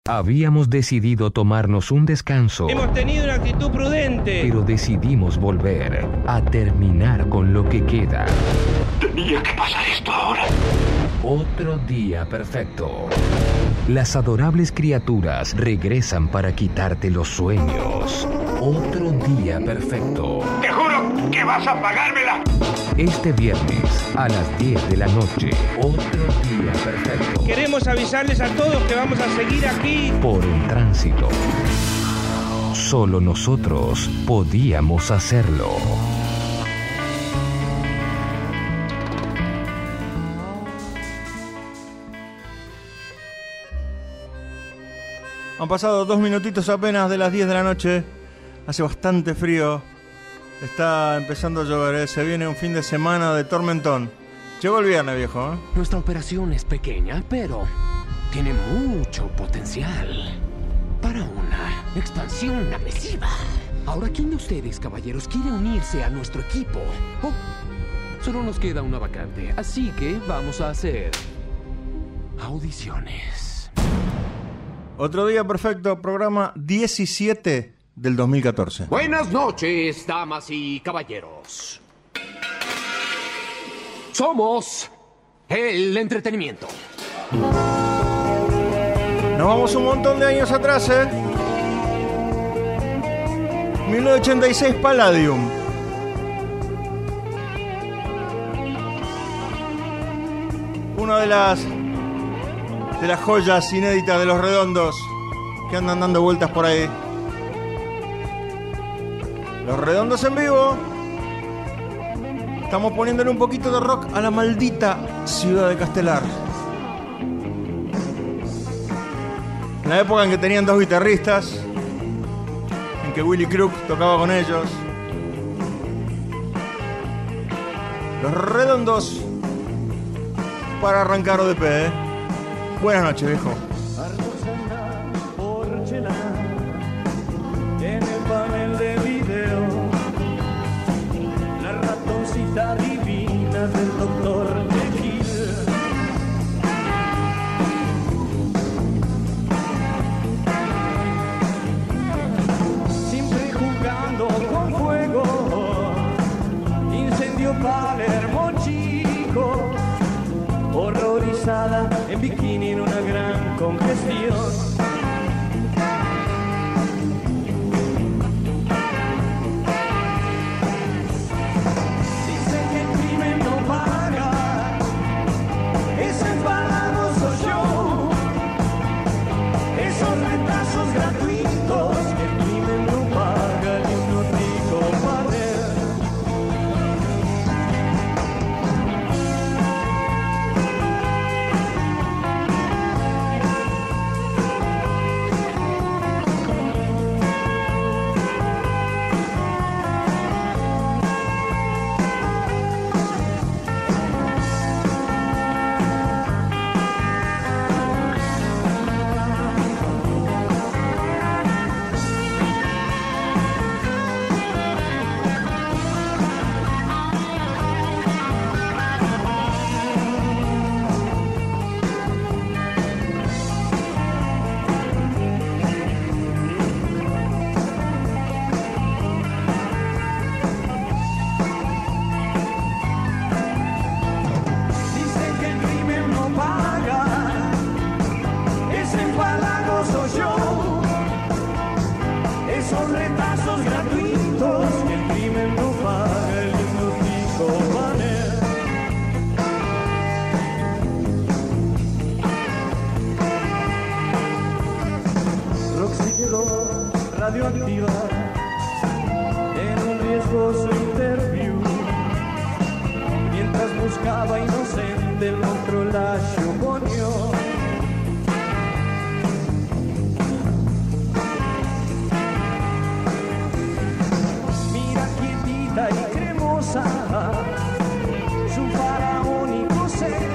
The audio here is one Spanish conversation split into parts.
Habíamos decidido tomarnos un descanso. Hemos tenido una actitud prudente. Pero decidimos volver a terminar con lo que queda. Tenía que pasar esto ahora. Otro día perfecto. Las adorables criaturas regresan para quitarte los sueños. Otro día perfecto. ¡Te juro que vas a pagármela! Este viernes a las 10 de la noche. Otro día perfecto. Queremos avisarles a todos que vamos a seguir aquí. Por el tránsito. Solo nosotros podíamos hacerlo. Han pasado 2 minutitos apenas de las 10 de la noche. Hace bastante frío. Está empezando a llover, ¿eh? Se viene un fin de semana de tormentón. Llegó el viernes, viejo, ¿eh? Nuestra operación es pequeña, pero tiene mucho potencial para una expansión agresiva. Ahora, ¿quién de ustedes, caballeros, quiere unirse a nuestro equipo? Oh, solo nos queda una vacante, así que vamos a hacer audiciones. Otro día perfecto, programa 17 del 2014. Buenas noches, damas y caballeros. Somos el entretenimiento. Nos vamos un montón de años atrás, 1986, Palladium. Una de las joyas inéditas de Los Redondos que andan dando vueltas por ahí. Los Redondos en vivo. Estamos poniéndole un poquito de rock a la maldita ciudad de Castelar. En la época en que tenían 2 guitarristas, en que Willy Crook tocaba con ellos. Los Redondos para arrancar ODP, ¿eh? Buenas noches, viejo. En el panel de video, la ratoncita divina del doctor Jekyll. Siempre jugando con fuego, incendio Palermo chico, horrorizada en bikini en una gran congestión. Radioactiva en un riesgoso interview, mientras buscaba inocente el monstruo la chuponió. Mira quietita y cremosa su faraónico ser,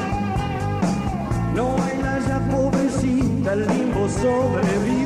no baila ya pobrecita el limbo sobrevivir.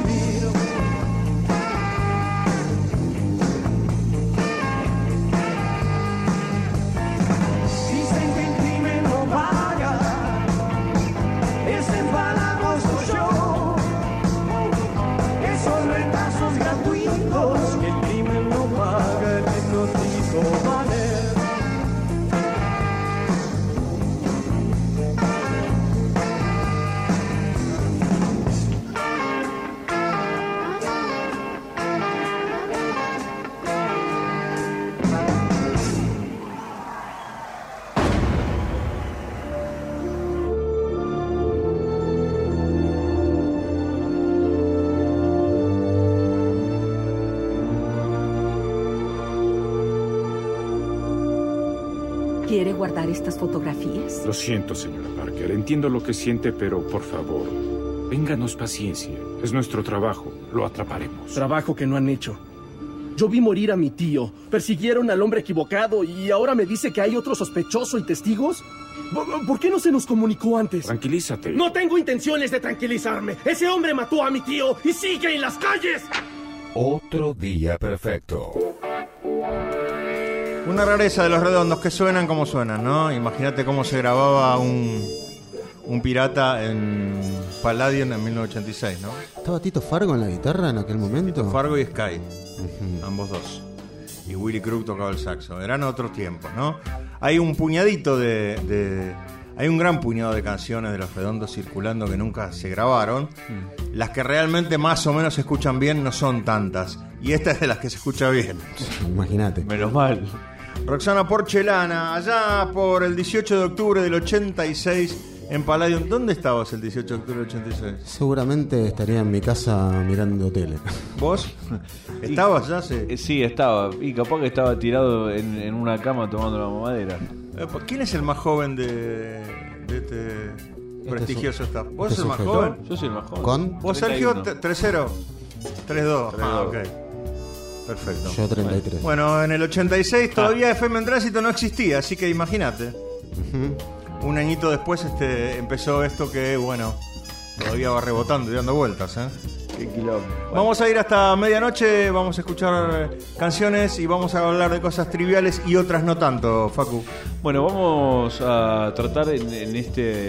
quiere guardar estas fotografías? Lo siento, señora Parker. Entiendo lo que siente, pero por favor, ténganos paciencia. Es nuestro trabajo. Lo atraparemos. Trabajo que no han hecho. Yo vi morir a mi tío. Persiguieron al hombre equivocado y ahora me dice que hay otro sospechoso y testigos. ¿Por qué no se nos comunicó antes? Tranquilízate. No tengo intenciones de tranquilizarme. Ese hombre mató a mi tío y sigue en las calles. Otro día perfecto. Una rareza de Los Redondos, que suenan como suenan, ¿no? Imagínate cómo se grababa un pirata en Palladium en 1986, ¿no? ¿Estaba Tito Fargo en la guitarra en aquel momento? Tito Fargo y Sky, ambos dos. Y Willy Crook tocaba el saxo. Eran otros tiempos, ¿no? Hay un puñadito hay un gran puñado de canciones de Los Redondos circulando que nunca se grabaron. Las que realmente más o menos se escuchan bien no son tantas. Y esta es de las que se escucha bien. Imagínate. Menos mal. Roxana Porcelana, allá por el 18 de octubre del 86 en Palladium. ¿Dónde estabas el 18 de octubre del 86? Seguramente estaría en mi casa mirando tele. ¿Vos? ¿Estabas ya? Sí, estaba. Y capaz que estaba tirado en una cama tomando la mamadera. ¿Quién es el más joven de este prestigioso staff? ¿Vos sos el más sujeto. joven? Yo soy el más joven. ¿Con? ¿Vos, Sergio? 31. 3-0. 3-2. Ah, ok. Perfecto. Yo 33. Bueno, en el 86 todavía FM en Tránsito no existía, así que imagínate. Un añito después empezó esto que, bueno, todavía va rebotando y dando vueltas, ¿eh? Qué quilombo. Bueno. Vamos a ir hasta medianoche, vamos a escuchar canciones y vamos a hablar de cosas triviales y otras no tanto, Facu. Bueno, vamos a tratar en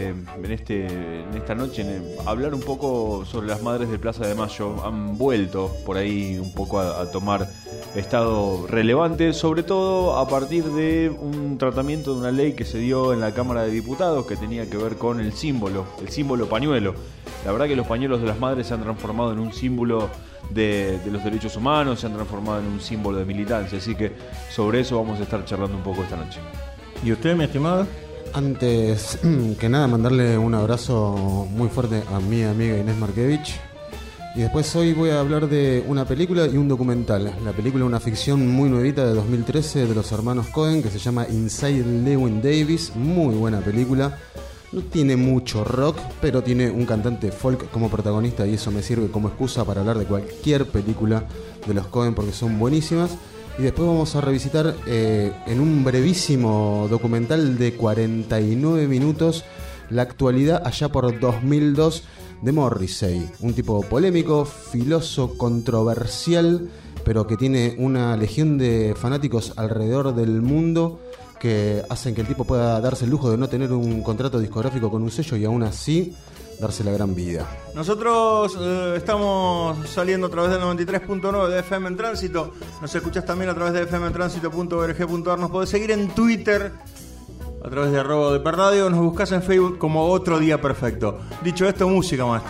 esta noche hablar un poco sobre las madres de Plaza de Mayo. Han vuelto por ahí un poco a tomar estado relevante, sobre todo a partir de un tratamiento de una ley que se dio en la Cámara de Diputados que tenía que ver con el símbolo pañuelo. La verdad que los pañuelos de las madres se han transformado en un símbolo de los derechos humanos, se han transformado en un símbolo de militancia, así que sobre eso vamos a estar charlando un poco esta noche. ¿Y usted, mi estimado? Antes que nada, mandarle un abrazo muy fuerte a mi amiga Inés Markevich. Y después hoy voy a hablar de una película y un documental. La película es una ficción muy nuevita de 2013 de los hermanos Coen que se llama Inside Llewyn Davis. Muy buena película. No tiene mucho rock, pero tiene un cantante folk como protagonista y eso me sirve como excusa para hablar de cualquier película de los Coen porque son buenísimas. Y después vamos a revisitar en un brevísimo documental de 49 minutos la actualidad allá por 2002 de Morrissey, un tipo polémico, filoso, controversial, pero que tiene una legión de fanáticos alrededor del mundo que hacen que el tipo pueda darse el lujo de no tener un contrato discográfico con un sello y aún así darse la gran vida. Nosotros estamos saliendo a través del 93.9 de FM en Tránsito. Nos escuchás también a través de fmtransito.org.ar. Nos podés seguir en Twitter a través de @deperradio. Nos buscás en Facebook como Otro Día Perfecto. Dicho esto, música, maestro.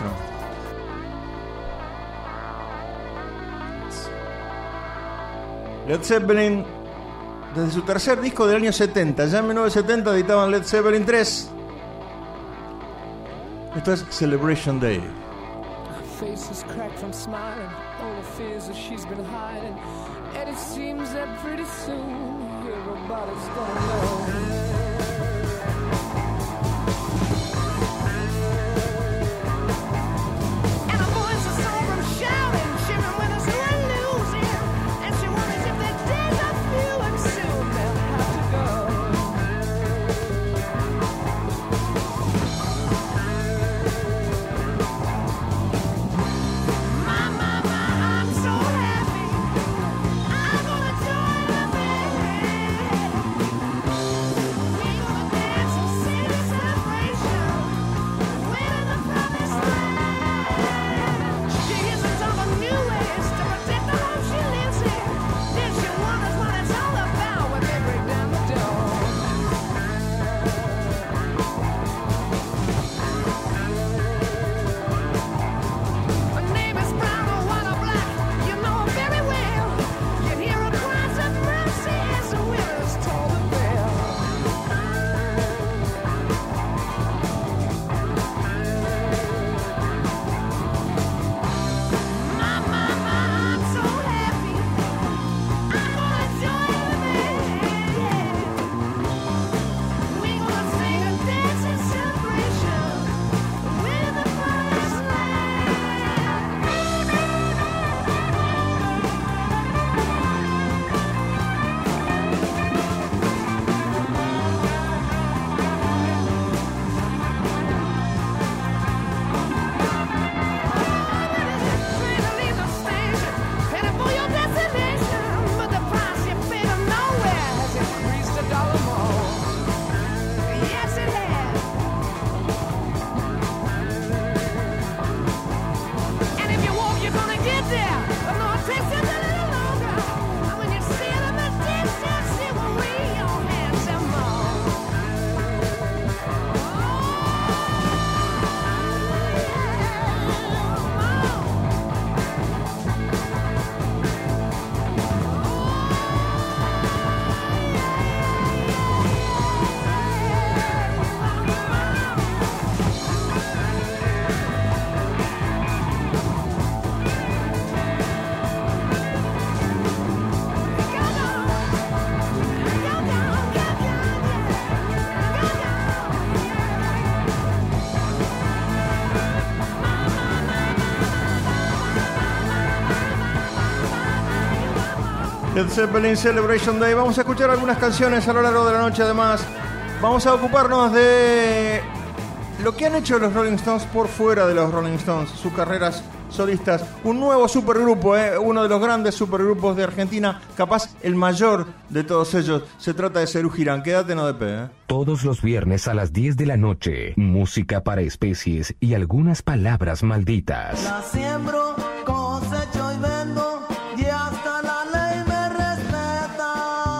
Led Zeppelin, desde su tercer disco del año 70, ya en 1970 editaban Led Zeppelin 3. Esto es Celebration Day. Face is cracked from smiling, all the fears that she's been hiding, and it seems that pretty soon everybody's gonna know. And her voice is so from shouting, shivering when the sun losing, and she wonders if their days are few and soon they'll have to go. I'm so happy. I'm gonna join the band. Led Zeppelin Celebration Day. Vamos a escuchar algunas canciones a lo largo de la noche. Además, vamos a ocuparnos de lo que han hecho los Rolling Stones por fuera de los Rolling Stones, sus carreras solistas. Un nuevo supergrupo, uno de los grandes supergrupos de Argentina, capaz el mayor de todos ellos. Se trata de Serú Girán. Quédate no de pe. Todos los viernes a las 10 de la noche, música para especies y algunas palabras malditas. La siembro, cosecho y vendo, y hasta la ley me respeta.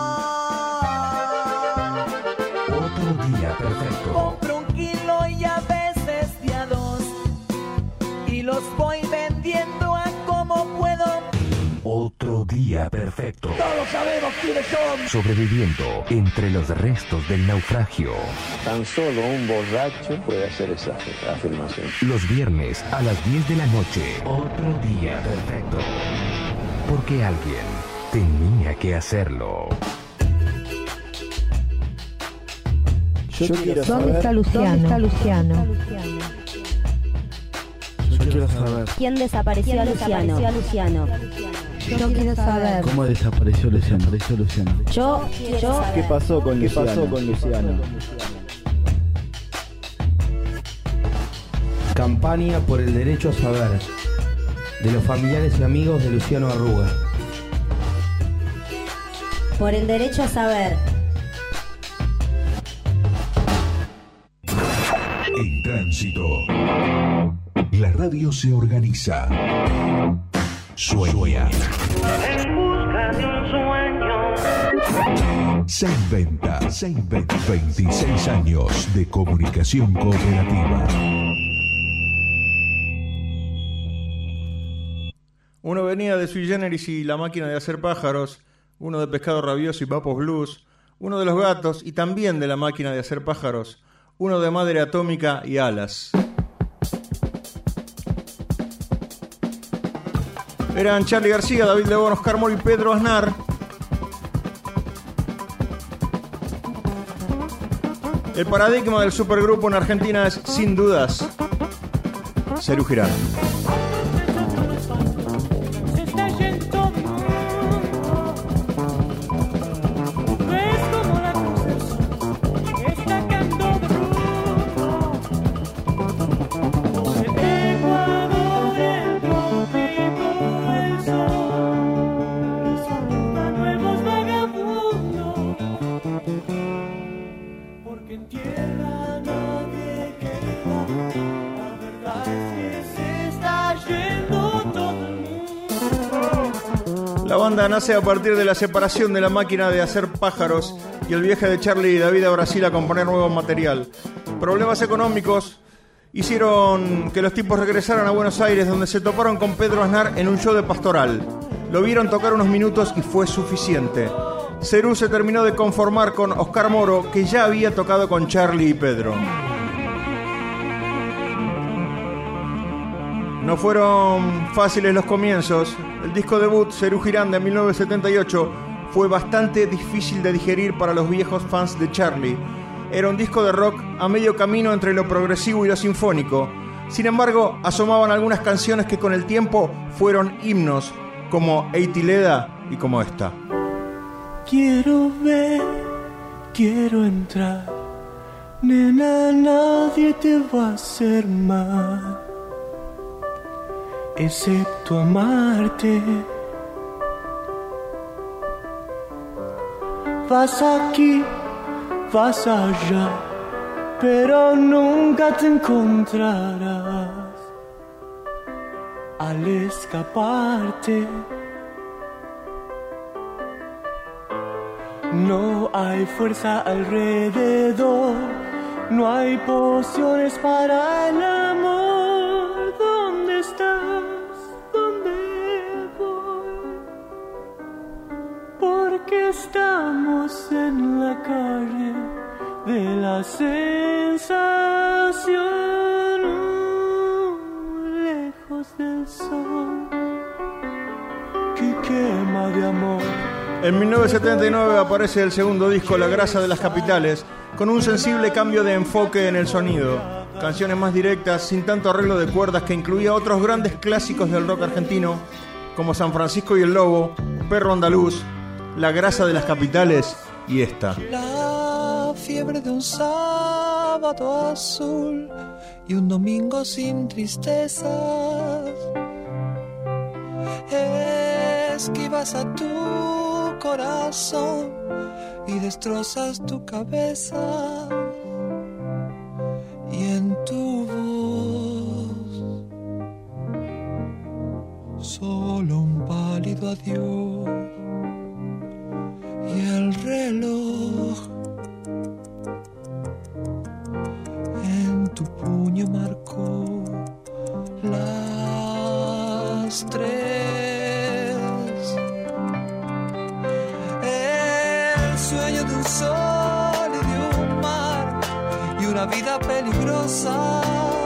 Otro día perfecto. Compro 1 kilo y a veces de a 2, y los voy vendiendo a como puedo. Otro día perfecto. Todos sabemos quiénes son. Sobreviviendo entre los restos del naufragio. Tan solo un borracho puede hacer esa afirmación. Los viernes a las 10 de la noche. Otro día perfecto. Porque alguien tenía que hacerlo. ¿Dónde está Luciano? Yo quiero saber. ¿Quién desapareció a Luciano? Yo quiero saber. ¿Cómo desapareció Luciano? Yo. ¿Qué pasó con Luciano? Campaña por el derecho a saber. De los familiares y amigos de Luciano Arruga. Por el derecho a saber. En tránsito. La radio se organiza. Sueña. En busca de un sueño. Se inventa. 26 años de comunicación cooperativa. Uno venía de Sui Generis y La Máquina de Hacer Pájaros, uno de Pescado Rabioso y Papos Blues, uno de Los Gatos y también de La Máquina de Hacer Pájaros, uno de Madre Atómica y Alas. Eran Charly García, David Lebón, Oscar Moro y Pedro Aznar. El paradigma del supergrupo en Argentina es, sin dudas, Serú Girán. La banda nace a partir de la separación de La Máquina de Hacer Pájaros y el viaje de Charly y David a Brasil a componer nuevo material. Problemas económicos hicieron que los tipos regresaran a Buenos Aires, donde se toparon con Pedro Aznar en un show de Pastoral. Lo vieron tocar unos minutos y fue suficiente. Serú se terminó de conformar con Oscar Moro, que ya había tocado con Charly y Pedro. No fueron fáciles los comienzos. El disco debut, Serú Girán, de 1978, fue bastante difícil de digerir para los viejos fans de Charly. Era un disco de rock a medio camino entre lo progresivo y lo sinfónico. Sin embargo, asomaban algunas canciones que con el tiempo fueron himnos, como Eitileda y como esta. Quiero ver, quiero entrar, nena, nadie te va a hacer mal, excepto amarte. Vas aquí, vas allá, pero nunca te encontrarás al escaparte. No hay fuerza alrededor, no hay pociones para el amor. ¿Dónde estás? ¿Dónde voy? Porque estamos en la calle de la sensación, lejos del sol que quema de amor. En 1979 aparece el segundo disco, La Grasa de las Capitales, con un sensible cambio de enfoque en el sonido. Canciones más directas, sin tanto arreglo de cuerdas, que incluía otros grandes clásicos del rock argentino, como San Francisco y el Lobo, Perro Andaluz, La grasa de las capitales y esta. La fiebre de un sábado azul y un domingo sin tristezas. Esquivas a tu corazón y destrozas tu cabeza. Y en tu voz solo un pálido adiós. Y el reloj en tu puño marcó las 3. El sueño de un sol y de un mar y una vida peligrosa,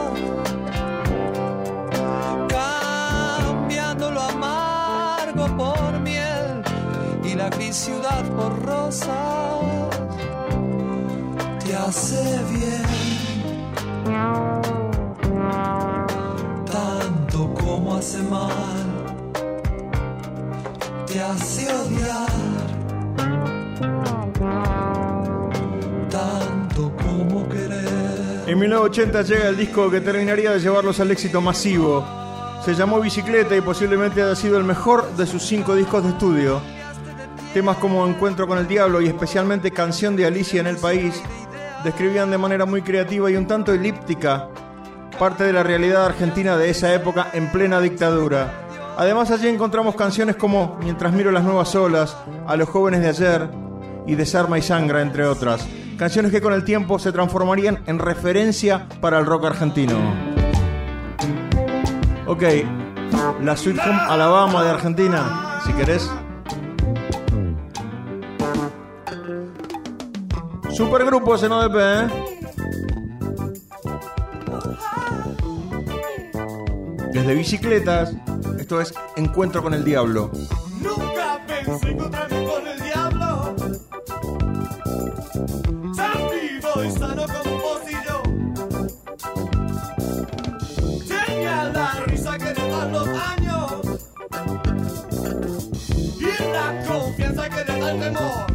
cambiando lo amargo por miel y la gris ciudad por rosas. Te hace bien tanto como hace mal, te hace odiar tanto como querer. En 1980 llega el disco que terminaría de llevarlos al éxito masivo. Se llamó Bicicleta y posiblemente haya sido el mejor de sus 5 discos de estudio. Temas como Encuentro con el Diablo y especialmente Canción de Alicia en el País describían de manera muy creativa y un tanto elíptica parte de la realidad argentina de esa época en plena dictadura. Además, allí encontramos canciones como Mientras miro las nuevas olas, A los jóvenes de ayer y Desarma y sangra, entre otras. Canciones que con el tiempo se transformarían en referencia para el rock argentino. Ok, la Sweet Home Alabama de Argentina, si querés. Supergrupos en ODP, ¿eh? Desde Bicicletas, esto es Encuentro con el Diablo. Nunca pensé encontrarme con el diablo, tan vivo y sano como un pocillo. Tenía la risa que le dan los años y la confianza que le da el temor.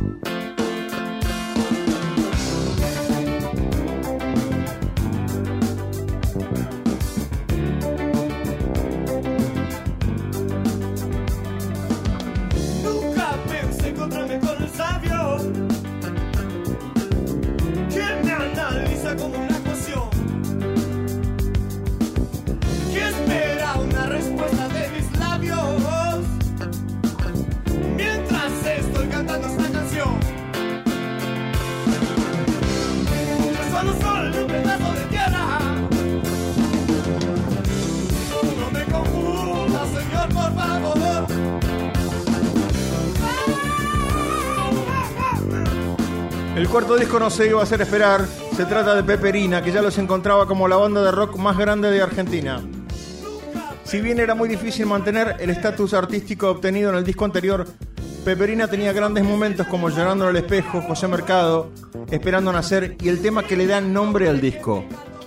Como una ecuación que espera una respuesta de mis labios mientras estoy cantando esta canción. Yo solo soy un pedazo de tierra, no me confunda, Señor, por favor. El cuarto disco no se iba a hacer esperar. Se trata de Peperina, que ya los encontraba como la banda de rock más grande de Argentina. Si bien era muy difícil mantener el estatus artístico obtenido en el disco anterior, Peperina tenía grandes momentos como Llorando al espejo, José Mercado, Esperando nacer y el tema que le da nombre al disco.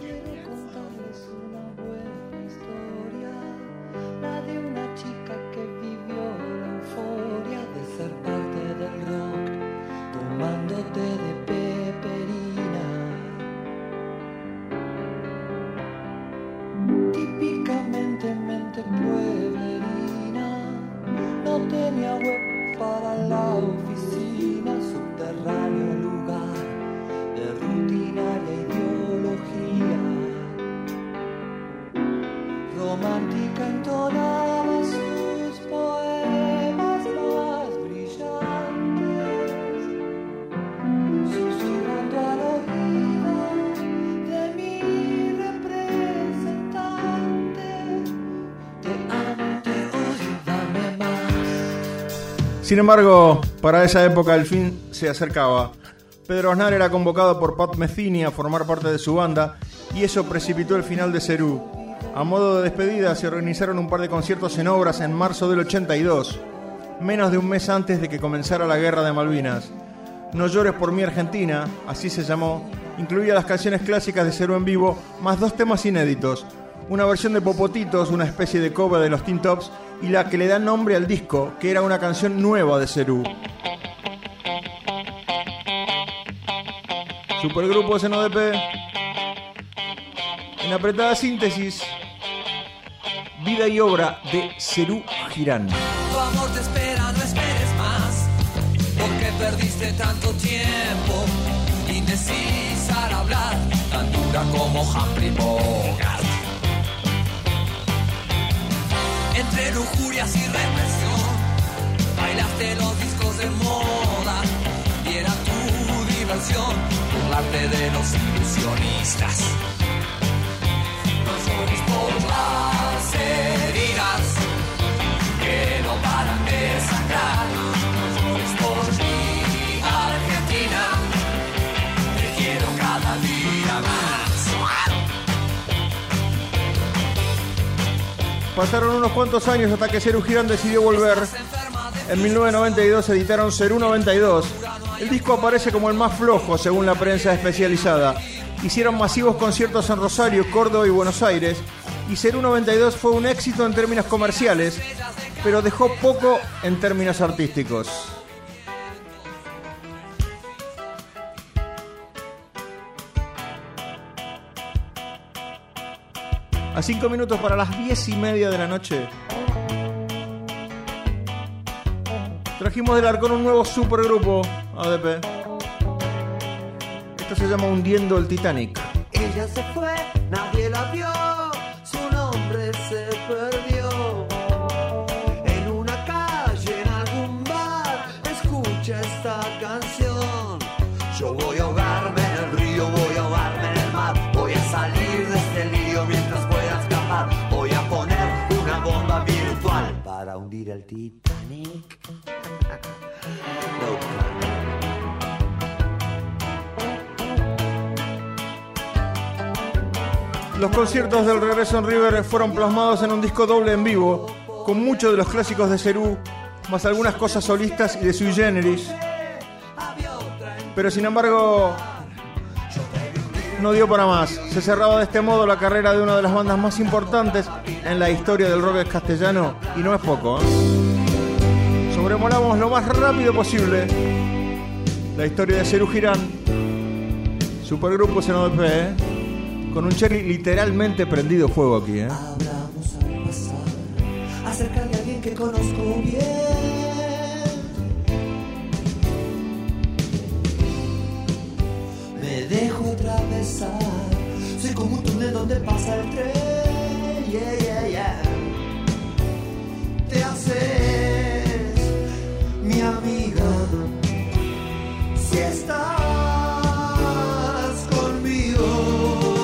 Sin embargo, para esa época el fin se acercaba. Pedro Aznar era convocado por Pat Metheny a formar parte de su banda y eso precipitó el final de Cerú. A modo de despedida se organizaron un par de conciertos en Obras en marzo del 82, menos de un mes antes de que comenzara la Guerra de Malvinas. No llores por mí Argentina, así se llamó, incluía las canciones clásicas de Cerú en vivo, más 2 temas inéditos, una versión de Popotitos, una especie de cover de los Teen Tops, y la que le da nombre al disco, que era una canción nueva de Cerú. Supergrupo SNODP. En apretada síntesis, vida y obra de Serú Girán. Tu amor te espera, no esperes más, porque perdiste tanto tiempo, indecisa al hablar, tan dura como Humphrey Bogart. Entre lujurias y represión, bailaste los discos de moda, y era tu diversión burlarte de los ilusionistas. No llores por las heridas que no paran de sangrar. No llores por mi Argentina, te quiero cada día más. Pasaron unos cuantos años hasta que Serú Girán decidió volver. En 1992 editaron Serú 92. El disco aparece como el más flojo según la prensa especializada. Hicieron masivos conciertos en Rosario, Córdoba y Buenos Aires. Y Serú 92 fue un éxito en términos comerciales, pero dejó poco en términos artísticos. A 5 minutos para las 10:30 de la noche, trajimos del Arcón un nuevo supergrupo ADP. Esto se llama Hundiendo el Titanic. Ella se fue, nadie la vio, su nombre se perdió. En una calle, en algún bar, escucha esta canción. Yo voy a ahogarme en el río, voy a ahogarme en el mar, voy a salir de este lío mientras pueda escapar. Voy a poner una bomba virtual para hundir el Titanic. Los conciertos del regreso en River fueron plasmados en un disco doble en vivo, con muchos de los clásicos de Serú, más algunas cosas solistas y de sui generis. Pero sin embargo, no dio para más. Se cerraba de este modo la carrera de una de las bandas más importantes en la historia del rock castellano, y no es poco, ¿eh? Sobremolamos lo más rápido posible la historia de Serú Girán, supergrupo SNODP, ¿eh? Con un Cherry literalmente prendido fuego aquí, ¿eh? Hablamos al pasar acerca de alguien que conozco bien. Me dejo atravesar, soy como un túnel donde pasa el tren. Yeah, yeah, yeah. Te haces mi amiga si estás conmigo.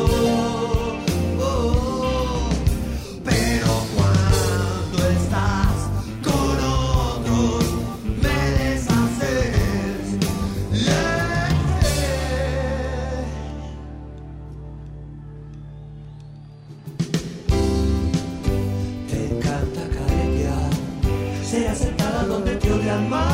Ser aceptada donde te odian más.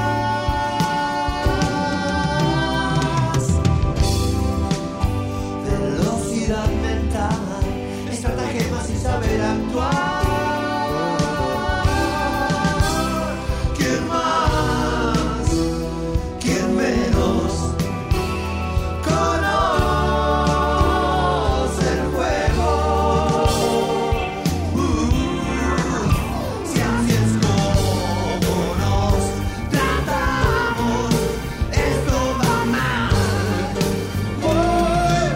Velocidad mental, estratagemas y saber actuar. ¿Quién más? ¿Quién menos? Conoce el juego. Si así es como nos tratamos, esto va mal, muy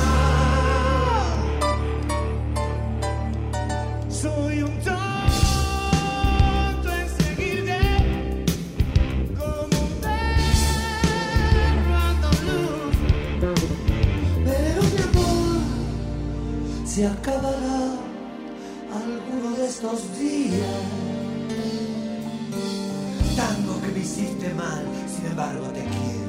mal. Soy un tonto en seguirte como un perro andaluz. Pero mi amor se acabará alguno de estos días. Tango que me hiciste mal, sin embargo te quiero.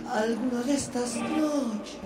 alguna de estas noches.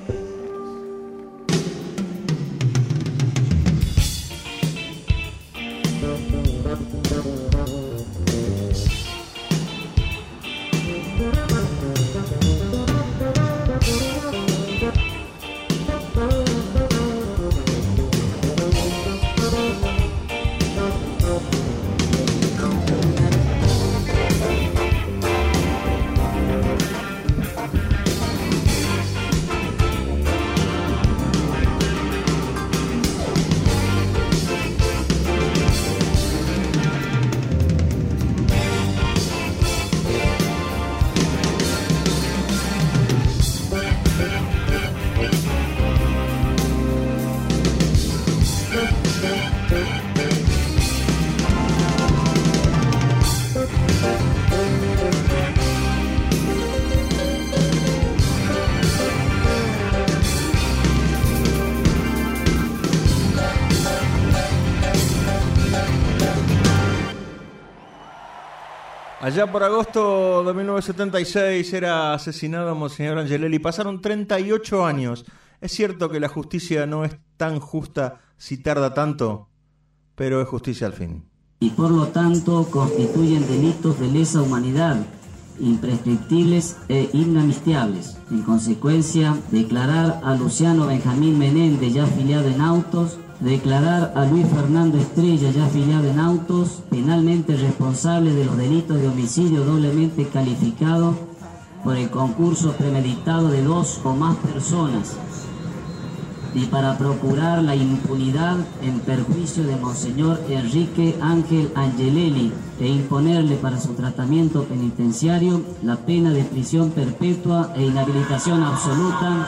Allá por agosto de 1976 era asesinado Monseñor Angelelli. Pasaron 38 años. Es cierto que la justicia no es tan justa si tarda tanto, pero es justicia al fin. Y por lo tanto constituyen delitos de lesa humanidad, imprescriptibles e inamnistiables. En consecuencia, declarar a Luciano Benjamín Menéndez, ya afiliado en Autos, declarar a Luis Fernando Estrella, ya afiliado en Autos, penalmente responsable de los delitos de homicidio doblemente calificado por el concurso premeditado de 2 o más personas, y para procurar la impunidad en perjuicio de Monseñor Enrique Ángel Angelelli e imponerle para su tratamiento penitenciario la pena de prisión perpetua e inhabilitación absoluta.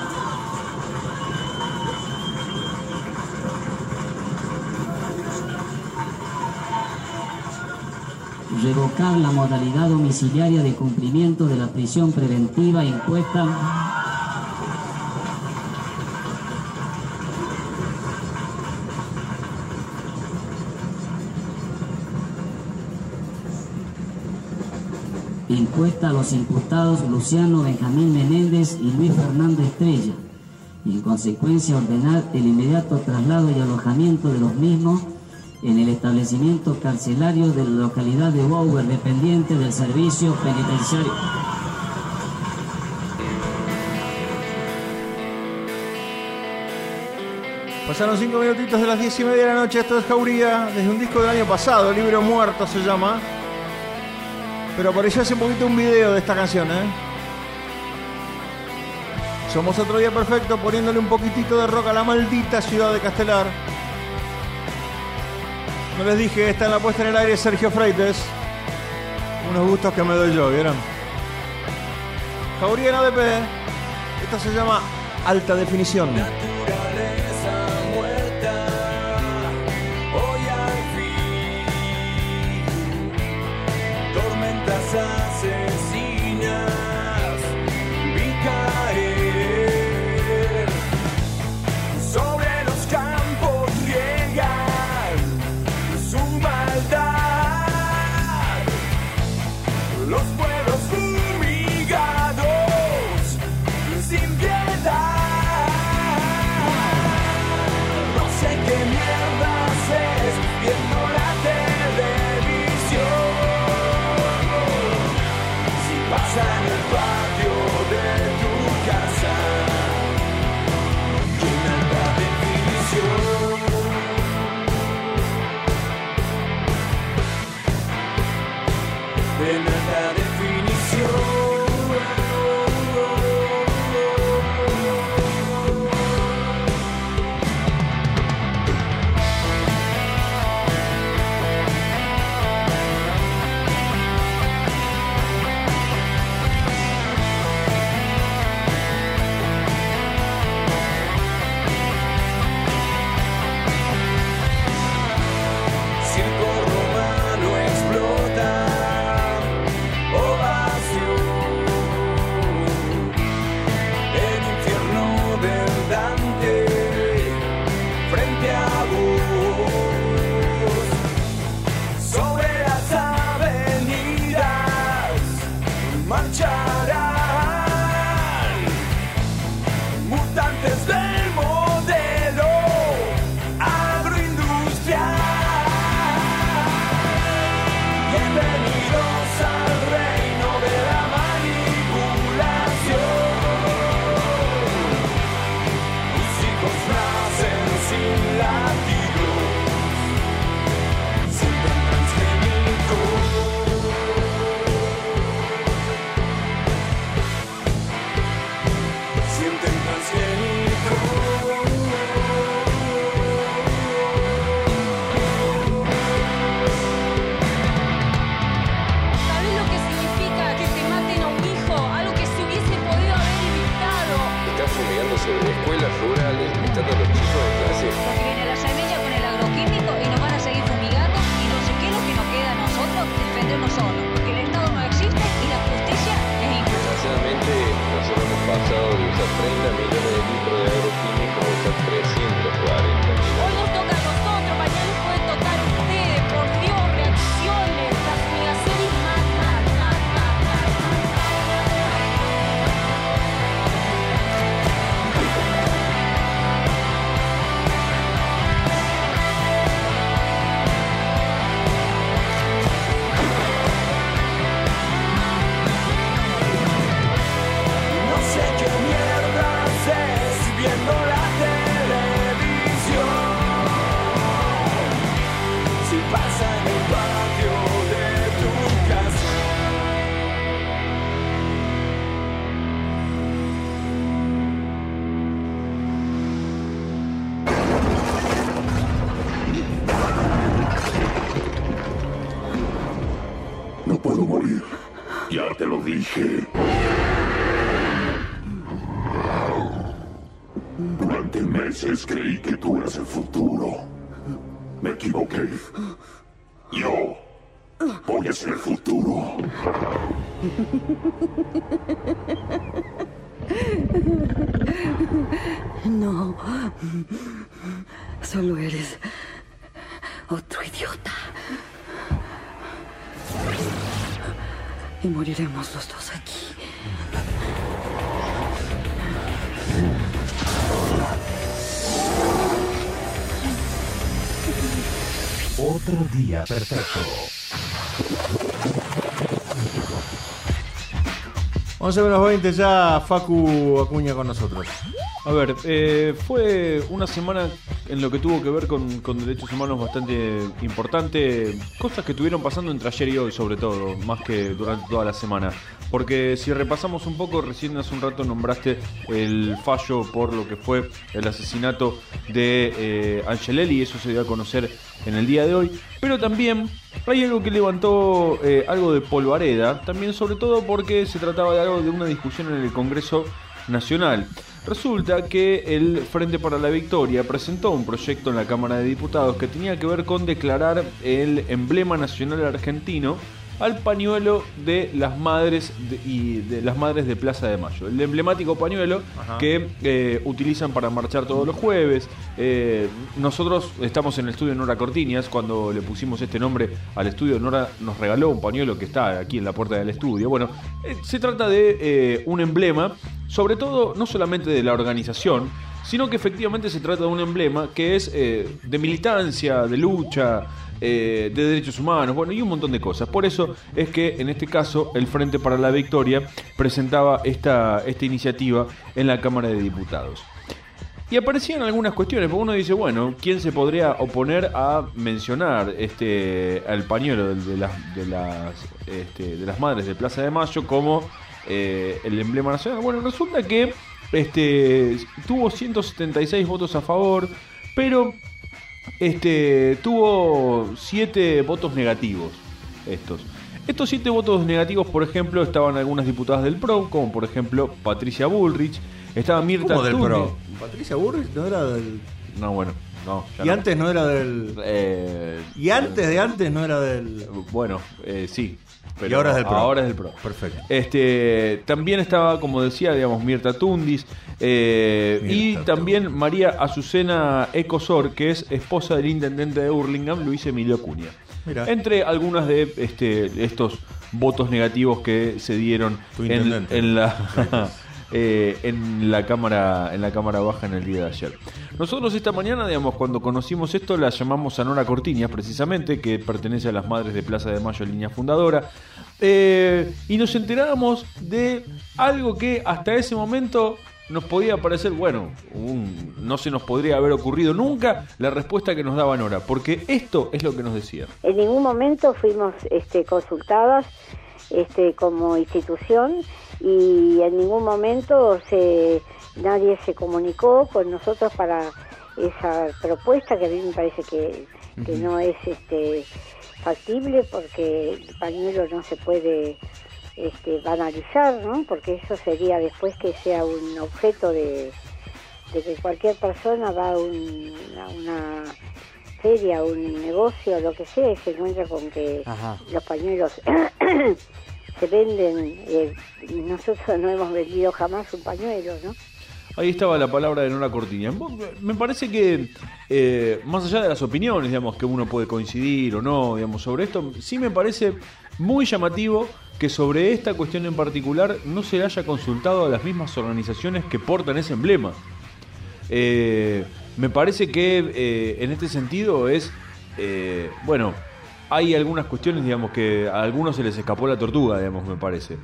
Revocar la modalidad domiciliaria de cumplimiento de la prisión preventiva impuesta a los imputados Luciano Benjamín Menéndez y Luis Fernando Estrella, y en consecuencia ordenar el inmediato traslado y alojamiento de los mismos en el establecimiento carcelario de la localidad de Bower, dependiente del servicio penitenciario. Pasaron 5 minutitos de las 10:30 de la noche. Esto es Jauría, desde un disco del año pasado, El Libro Muerto se llama. Pero apareció hace un poquito un video de esta canción, Somos Otro Día Perfecto, poniéndole un poquitito de rock a la maldita ciudad de Castelar. No les dije, está en la puesta en el aire Sergio Freites. Unos gustos que me doy yo, ¿vieron? Jauría en ADP. Esto se llama Alta Definición. Asesinas vi caer sobre los campos, riegan su maldad, los pueblos fumigados sin piedad. escuelas rurales, estando los chicos en clase. Porque viene la semilla con el agroquímico y nos van a seguir fumigando y no sé qué es lo que nos queda a nosotros defendernos solos. Porque el Estado no existe y la justicia es injusta. Desgraciadamente, nosotros hemos pasado de usar 30 millones de litros de agroquímicos a usar 340 millones. Hoy nos toca a nosotros, mañana les puede tocar a ustedes. Por Dios, reacciones, la fumigación y mata. No sé qué mierda haces viendo la televisión. Si pasa en el patio de tu casa. No puedo morir. Ya te lo dije. Durante meses creí que tú eras el futuro. Me equivoqué. Yo voy a ser el futuro. No. Solo eres otro idiota. Y moriremos los dos aquí. Otro día perfecto. 11:20 ya, Facu Acuña con nosotros. A ver, fue una semana en lo que tuvo que ver con derechos humanos bastante importante. Cosas que estuvieron pasando entre ayer y hoy, sobre todo, más que durante toda la semana. Porque si repasamos un poco, recién hace un rato nombraste el fallo por lo que fue el asesinato de Angelelli, eso se dio a conocer en el día de hoy. Pero también hay algo que levantó algo de polvareda, también sobre todo porque se trataba de algo de una discusión en el Congreso Nacional. Resulta que el Frente para la Victoria presentó un proyecto en la Cámara de Diputados que tenía que ver con declarar el emblema nacional argentino al pañuelo de las madres de las madres de Plaza de Mayo. El emblemático pañuelo que utilizan para marchar todos los jueves. Nosotros estamos en el estudio Nora Cortiñas. Cuando le pusimos este nombre al estudio, Nora nos regaló un pañuelo que está aquí en la puerta del estudio. Bueno, se trata de un emblema, sobre todo no solamente de la organización, sino que efectivamente se trata de un emblema que es de militancia, de lucha, de derechos humanos, bueno, y un montón de cosas. Por eso es que en este caso el Frente para la Victoria presentaba esta iniciativa en la Cámara de Diputados. Y aparecían algunas cuestiones, porque uno dice, bueno, ¿quién se podría oponer a mencionar al pañuelo de las madres de Plaza de Mayo como el emblema nacional? Bueno, resulta que tuvo 176 votos a favor, pero tuvo 7 votos negativos. Estos 7 votos negativos, por ejemplo, estaban algunas diputadas del PRO, como por ejemplo Patricia Bullrich, estaba Mirta ¿Cómo del Tundi. PRO? ¿Patricia Bullrich no era del...? No, bueno, no. ¿Y no. antes no era del...? ¿Y antes de antes no era del...? Bueno, sí. Pero y ahora es del PRO. Ahora es del PRO. Perfecto. También estaba, como decía, digamos, Mirta Tundis, y también María Azucena Ecosor, que es esposa del intendente de Hurlingham, Luis Emilio Acuña. Mira. Entre algunas de estos votos negativos que se dieron en la cámara baja en el día de ayer. Nosotros esta mañana, digamos, cuando conocimos esto, la llamamos a Nora Cortiñas, precisamente, que pertenece a las Madres de Plaza de Mayo, línea fundadora, y nos enterábamos de algo que hasta ese momento nos podía parecer, bueno, no se nos podría haber ocurrido nunca la respuesta que nos daba Nora, porque esto es lo que nos decía. En ningún momento fuimos consultadas como institución, y en ningún momento nadie se comunicó con nosotros para esa propuesta, que a mí me parece que no es factible, porque el pañuelo no se puede banalizar, ¿no? Porque eso sería después que sea un objeto de de que cualquier persona va a una feria, un negocio, lo que sea, y se encuentra con que los pañuelos se venden. Nosotros no hemos vendido jamás un pañuelo, ¿no? Ahí estaba la palabra de Nora Cortiñas. Me parece que, más allá de las opiniones, digamos, que uno puede coincidir o no, digamos, sobre esto, sí me parece muy llamativo que sobre esta cuestión en particular no se haya consultado a las mismas organizaciones que portan ese emblema. Me parece que en este sentido es, bueno, hay algunas cuestiones, digamos, que a algunos se les escapó la tortuga, digamos, me parece.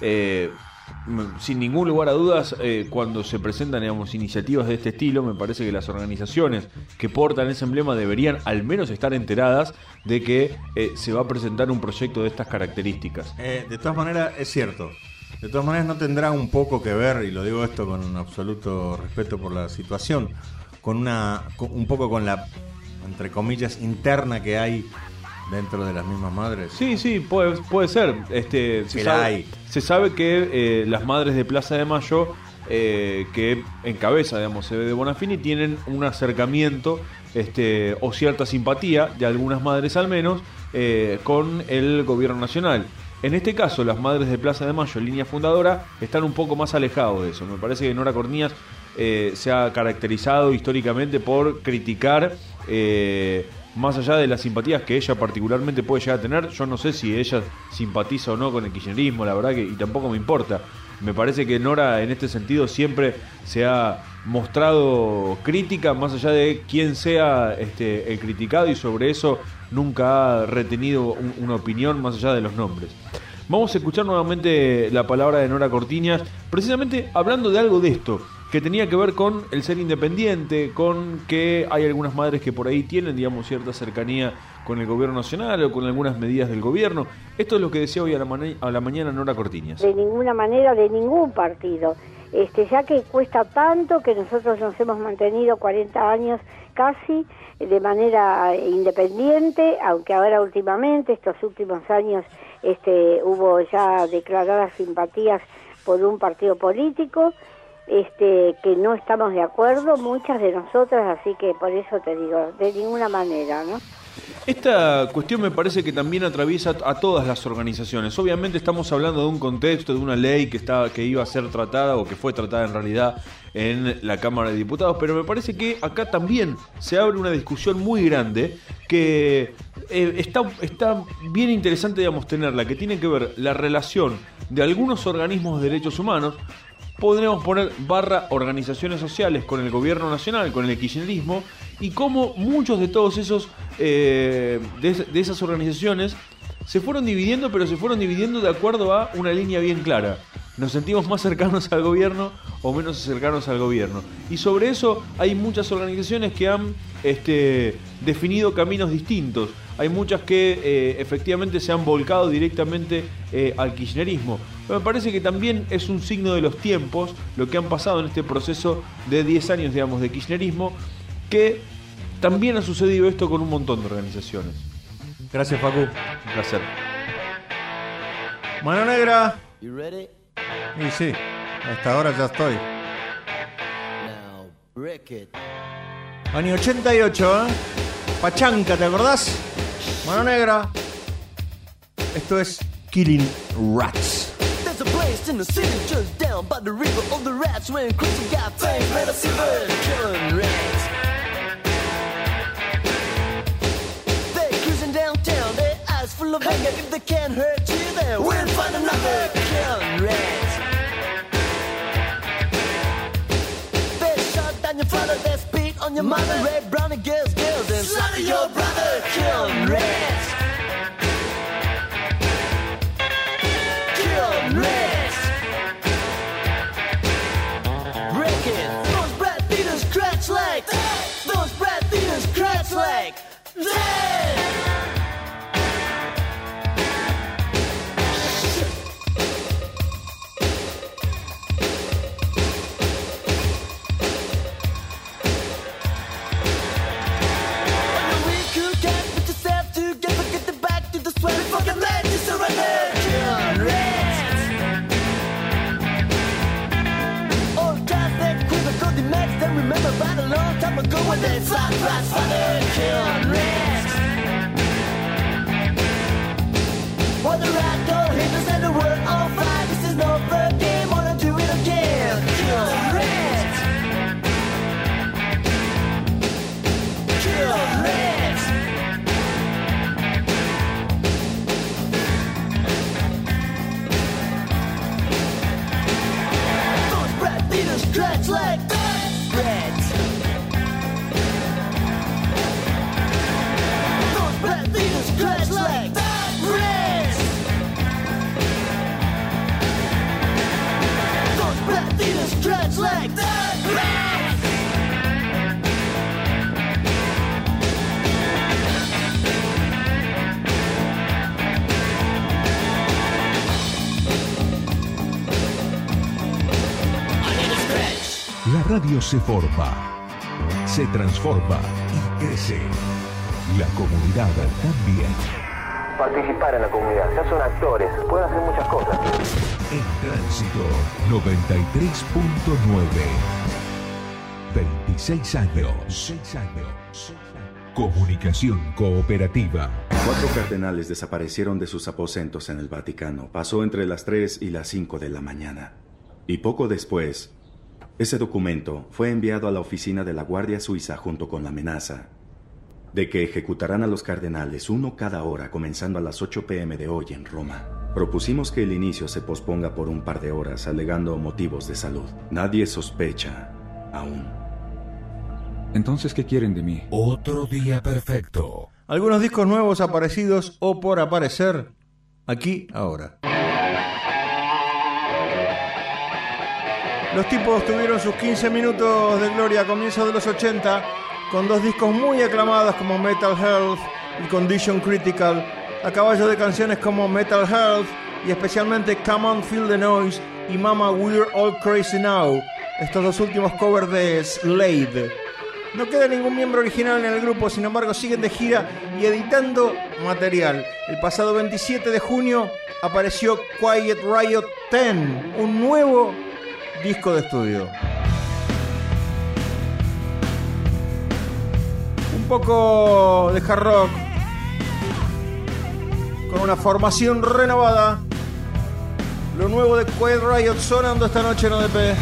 Sin ningún lugar a dudas, cuando se presentan, digamos, iniciativas de este estilo, me parece que las organizaciones que portan ese emblema deberían al menos estar enteradas de que se va a presentar un proyecto de estas características. De todas maneras, es cierto. De todas maneras, no tendrá un poco que ver, y lo digo esto con un absoluto respeto por la situación, un poco con la, entre comillas, interna que hay dentro de las mismas madres. Sí, puede ser. Se sabe que las madres de Plaza de Mayo, que encabeza, digamos, CB de Bonafini, tienen un acercamiento o cierta simpatía, de algunas madres al menos, con el gobierno nacional. En este caso, las madres de Plaza de Mayo, en línea fundadora, están un poco más alejados de eso. Me parece que Nora Cortiñas se ha caracterizado históricamente por criticar, más allá de las simpatías que ella particularmente puede llegar a tener. Yo no sé si ella simpatiza o no con el kirchnerismo, la verdad que, y tampoco me importa. Me parece que Nora en este sentido siempre se ha mostrado crítica, más allá de quién sea el criticado, y sobre eso nunca ha retenido una opinión más allá de los nombres. Vamos a escuchar nuevamente la palabra de Nora Cortiñas, precisamente hablando de algo de esto, que tenía que ver con el ser independiente, con que hay algunas madres que por ahí tienen, digamos, cierta cercanía con el gobierno nacional o con algunas medidas del gobierno. Esto es lo que decía hoy a la mañana Nora Cortiñas. De ninguna manera, de ningún partido. Ya que cuesta tanto, que nosotros nos hemos mantenido 40 años casi de manera independiente, aunque ahora últimamente, estos últimos años, hubo ya declaradas simpatías por un partido político, que no estamos de acuerdo, muchas de nosotras, así que por eso te digo, de ninguna manera, ¿no? Esta cuestión me parece que también atraviesa a todas las organizaciones. Obviamente estamos hablando de un contexto, de una ley que iba a ser tratada, o que fue tratada en realidad en la Cámara de Diputados, pero me parece que acá también se abre una discusión muy grande que está bien interesante, digamos, tenerla, que tiene que ver la relación de algunos organismos de derechos humanos, podríamos poner organizaciones sociales, con el gobierno nacional, con el kirchnerismo, y cómo muchos de todos esos de esas organizaciones se fueron dividiendo, pero se fueron dividiendo de acuerdo a una línea bien clara. Nos sentimos más cercanos al gobierno o menos cercanos al gobierno. Y sobre eso hay muchas organizaciones que han definido caminos distintos. Hay muchas que efectivamente se han volcado directamente al kirchnerismo. Pero me parece que también es un signo de los tiempos lo que han pasado en este proceso de 10 años, digamos, de kirchnerismo, que también ha sucedido esto con un montón de organizaciones. Gracias, Facu. Un placer. Mano Negra. You ready? Y sí, a esta hora ya estoy. Now, break it. Año 88, ¿eh? Pachanca, ¿te acordás? Mano Negra. Esto es Killing Rats. There's a place in the city just down by the river of the rats, when crazy got fame, let us see bird killing rats. They're cruising downtown, their eyes full of anger. If they can't hurt you, then we'll find another killing rats. They shot down your father, they spit on your mother, red brownie girls, and slaughter your brother, killing rats. Rats. Break it. Those brat beaters cracks like. Those brat beaters cracks like. I'm good with it, flat, flat, funny, kill, rest. What the rat don't hit us and the word on fire. This is no fair game, wanna do it again. Kill, rest. Kill, rest. Those brat leaders stretch like breads. Those brat leaders stretch like breads. Those brat leaders stretch like breads. La radio se forma, se transforma y crece. La comunidad también. Participar en la comunidad, ya son actores, pueden hacer muchas cosas. En Tránsito 93.9. 26 años. Comunicación cooperativa. 4 cardenales desaparecieron de sus aposentos en el Vaticano. Pasó entre las 3 y las 5 de la mañana. Y poco después, ese documento fue enviado a la oficina de la Guardia Suiza junto con la amenaza de que ejecutarán a los cardenales uno cada hora comenzando a las 8 p.m. de hoy en Roma. Propusimos que el inicio se posponga por un par de horas alegando motivos de salud. Nadie sospecha aún. Entonces, ¿qué quieren de mí? Otro día perfecto. Algunos discos nuevos aparecidos o por aparecer aquí ahora. Los tipos tuvieron sus 15 minutos de gloria a comienzos de los 80 con 2 discos muy aclamados como Metal Health y Condition Critical, a caballo de canciones como Metal Health y especialmente Come On Feel the Noise y Mama We're All Crazy Now, estos 2 últimos covers de Slade. No queda ningún miembro original en el grupo, sin embargo siguen de gira y editando material. El pasado 27 de junio apareció Quiet Riot 10, un nuevo disco de estudio. Un poco de hard rock con una formación renovada. Lo nuevo de Quiet Riot sonando esta noche en ODP.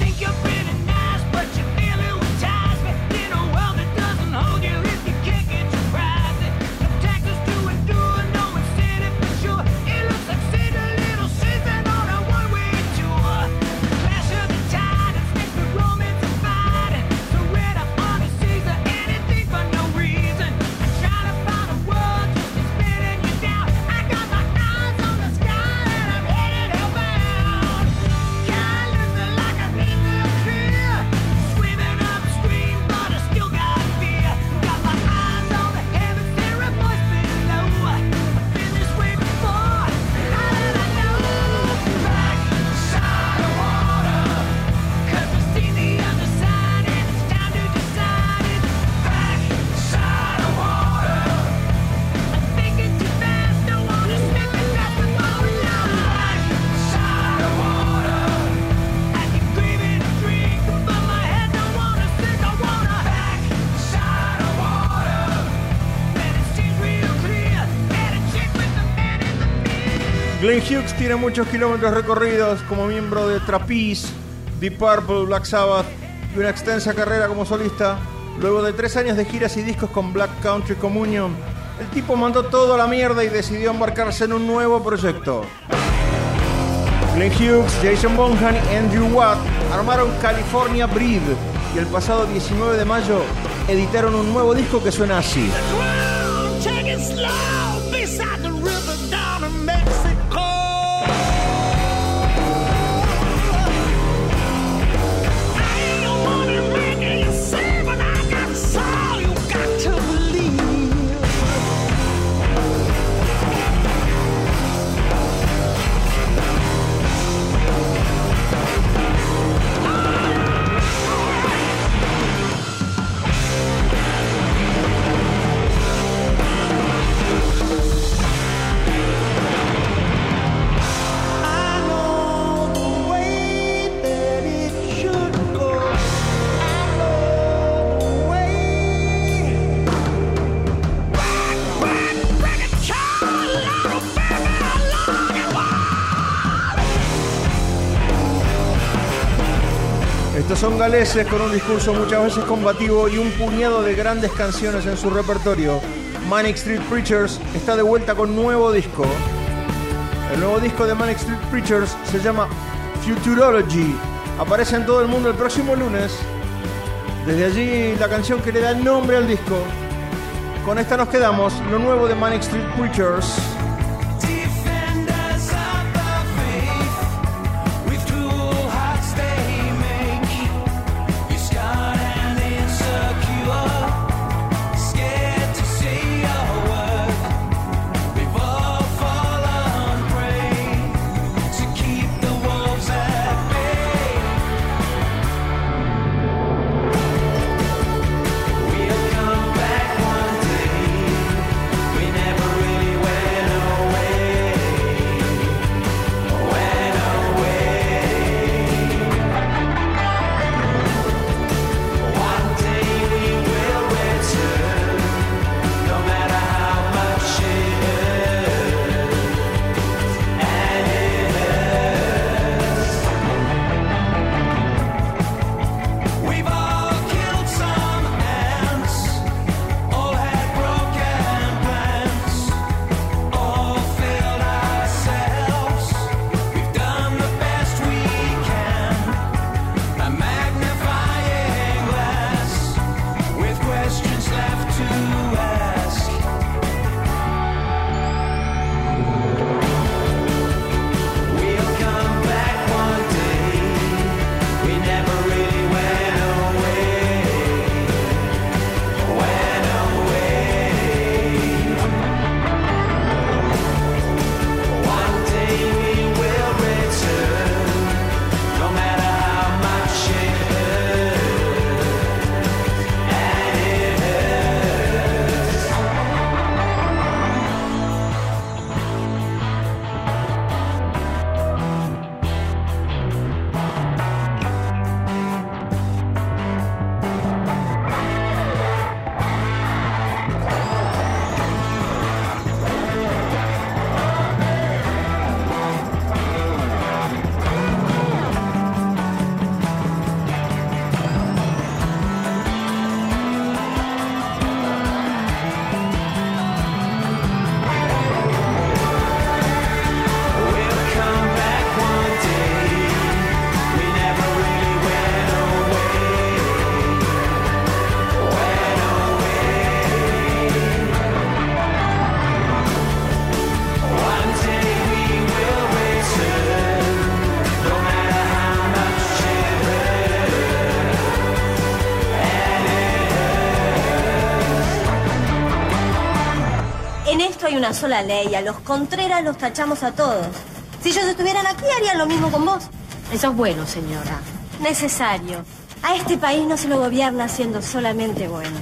Glenn Hughes tiene muchos kilómetros recorridos como miembro de Trapeze, Deep Purple, Black Sabbath y una extensa carrera como solista. Luego de 3 años de giras y discos con Black Country Communion, el tipo mandó todo a la mierda y decidió embarcarse en un nuevo proyecto. Glenn Hughes, Jason Bonham y Andrew Watt armaron California Breed y el pasado 19 de mayo editaron un nuevo disco que suena así. son galeses con un discurso muchas veces combativo y un puñado de grandes canciones en su repertorio. Manic Street Preachers está de vuelta con nuevo disco. El nuevo disco de Manic Street Preachers se llama Futurology. Aparece en todo el mundo el próximo lunes. Desde allí la canción que le da el nombre al disco. Con esta nos quedamos, lo nuevo de Manic Street Preachers. Hay una sola ley, a los Contreras los tachamos a todos. Si ellos estuvieran aquí, harían lo mismo con vos. Eso es bueno, señora. Necesario. A este país no se lo gobierna siendo solamente bueno.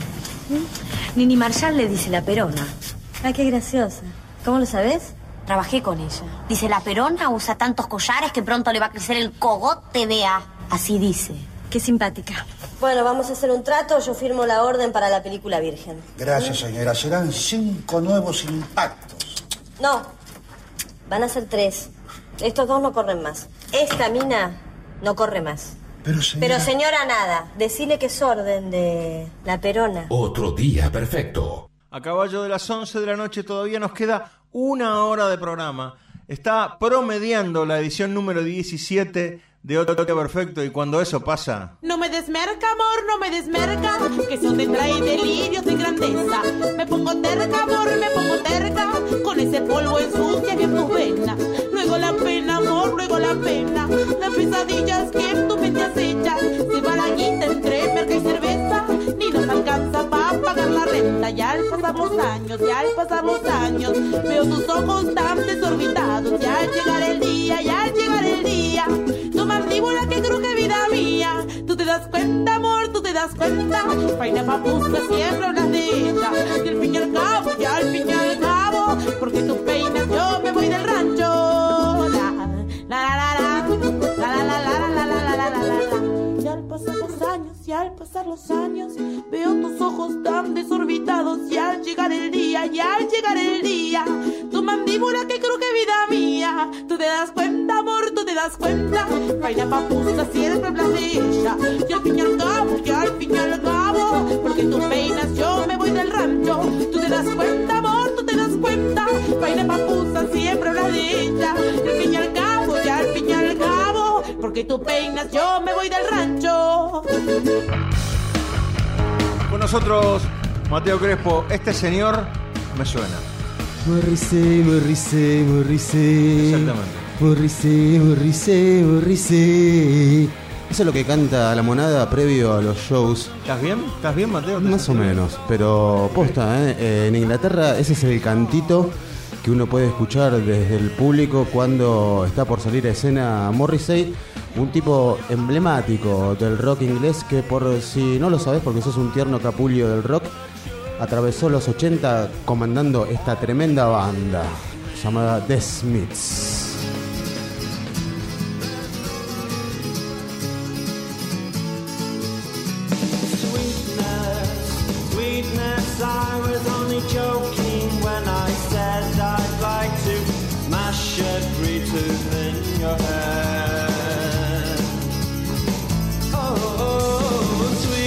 Nini Marshall le dice la Perona. Ay, qué graciosa. ¿Cómo lo sabés? Trabajé con ella. Dice la Perona usa tantos collares que pronto le va a crecer el cogote, vea. Así dice. Qué simpática. Bueno, vamos a hacer un trato. Yo firmo la orden para la película Virgen. Gracias, señora. Serán 5 nuevos impactos. No. Van a ser 3. Estos 2 no corren más. Esta mina no corre más. Pero señora, nada. Decile que es orden de la Perona. Otro día perfecto. A caballo de las 11 de la noche todavía nos queda 1 hora de programa. Está promediando la edición número 17 de Otro Día Perfecto, y cuando eso pasa... No me desmerca, amor, no me desmerca, que eso te trae delirios de grandeza. Me pongo terca, amor, me pongo terca, con ese polvo ensucia bien tus venas. Luego la pena, amor, luego la pena, las pesadillas que en tu mente acechan. Se va la guita entre merca y cerveza, ni nos alcanza para pagar la renta. Ya al pasar los años, ya al pasar los años, veo tus ojos tan desorbitados. Ya al llegar el día, ya al llegar el día, tu mandíbula que cruje, vida mía. Tú te das cuenta, amor, tú te das cuenta. Faina papusa siempre hablas de ella. Y al fin y al cabo, ya al fin y al cabo, porque tú peinas, yo me voy del rancho. La la la la la la la la la la la la la la. Ya al pasar los años, labios y al pasar los años veo tus ojos tan desorbitados y al llegar el día, tu mandíbula que cruje vida mía. Tú te das cuenta, amor, tú te das cuenta. Vaina papusa, siempre hablas de ella. Y al fin y al cabo, porque tú peinas, yo me voy del rancho. Tú te das cuenta, amor, tú te das cuenta. Vaina papusa, siempre hablas de ella. Y al fin y al cabo, porque tú peinas, yo me voy del rancho. Con nosotros, Mateo Crespo. Este señor me suena. Morrissey. Exactamente. Morrissey. Eso es lo que canta la monada previo a los shows. ¿Estás bien? ¿Estás bien, Mateo? Más o menos, pero posta, en Inglaterra ese es el cantito que uno puede escuchar desde el público cuando está por salir a escena Morrissey, un tipo emblemático del rock inglés que, por si no lo sabes porque sos un tierno capullo del rock, atravesó los 80 comandando esta tremenda banda llamada The Smiths. Sweetness, I was only joking when I said I'd like to smash every tooth in your head. Oh,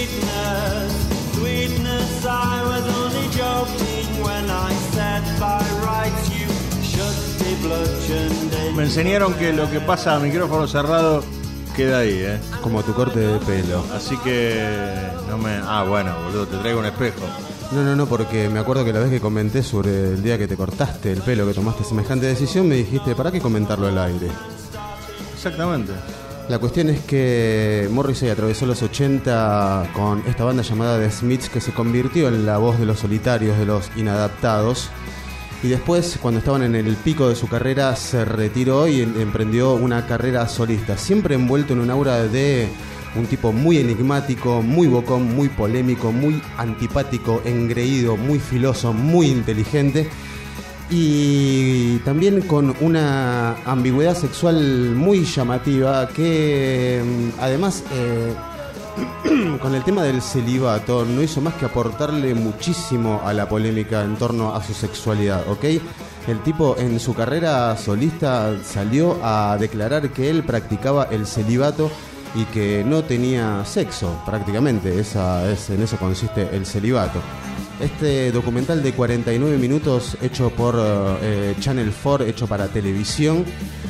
sweetness, I was only joking when I said by rights you should be bludgeoned. Me enseñaron que lo que pasa a micrófono cerrado queda ahí, Como tu corte de pelo. Así que no me... Ah, bueno, boludo, te traigo un espejo. No, porque me acuerdo que la vez que comenté sobre el día que te cortaste el pelo, que tomaste semejante decisión, me dijiste, ¿para qué comentarlo al aire? Exactamente. La cuestión es que Morrissey atravesó los 80 con esta banda llamada The Smiths, que se convirtió en la voz de los solitarios, de los inadaptados. Y después, cuando estaban en el pico de su carrera, se retiró y emprendió una carrera solista, siempre envuelto en un aura de un tipo muy enigmático, muy bocón, muy polémico, muy antipático, engreído, muy filoso, muy inteligente y también con una ambigüedad sexual muy llamativa que además con el tema del celibato no hizo más que aportarle muchísimo a la polémica en torno a su sexualidad, ¿ok? El tipo en su carrera solista salió a declarar que él practicaba el celibato y que no tenía sexo, prácticamente, en eso consiste el celibato. Este documental de 49 minutos hecho por Channel 4, hecho para televisión,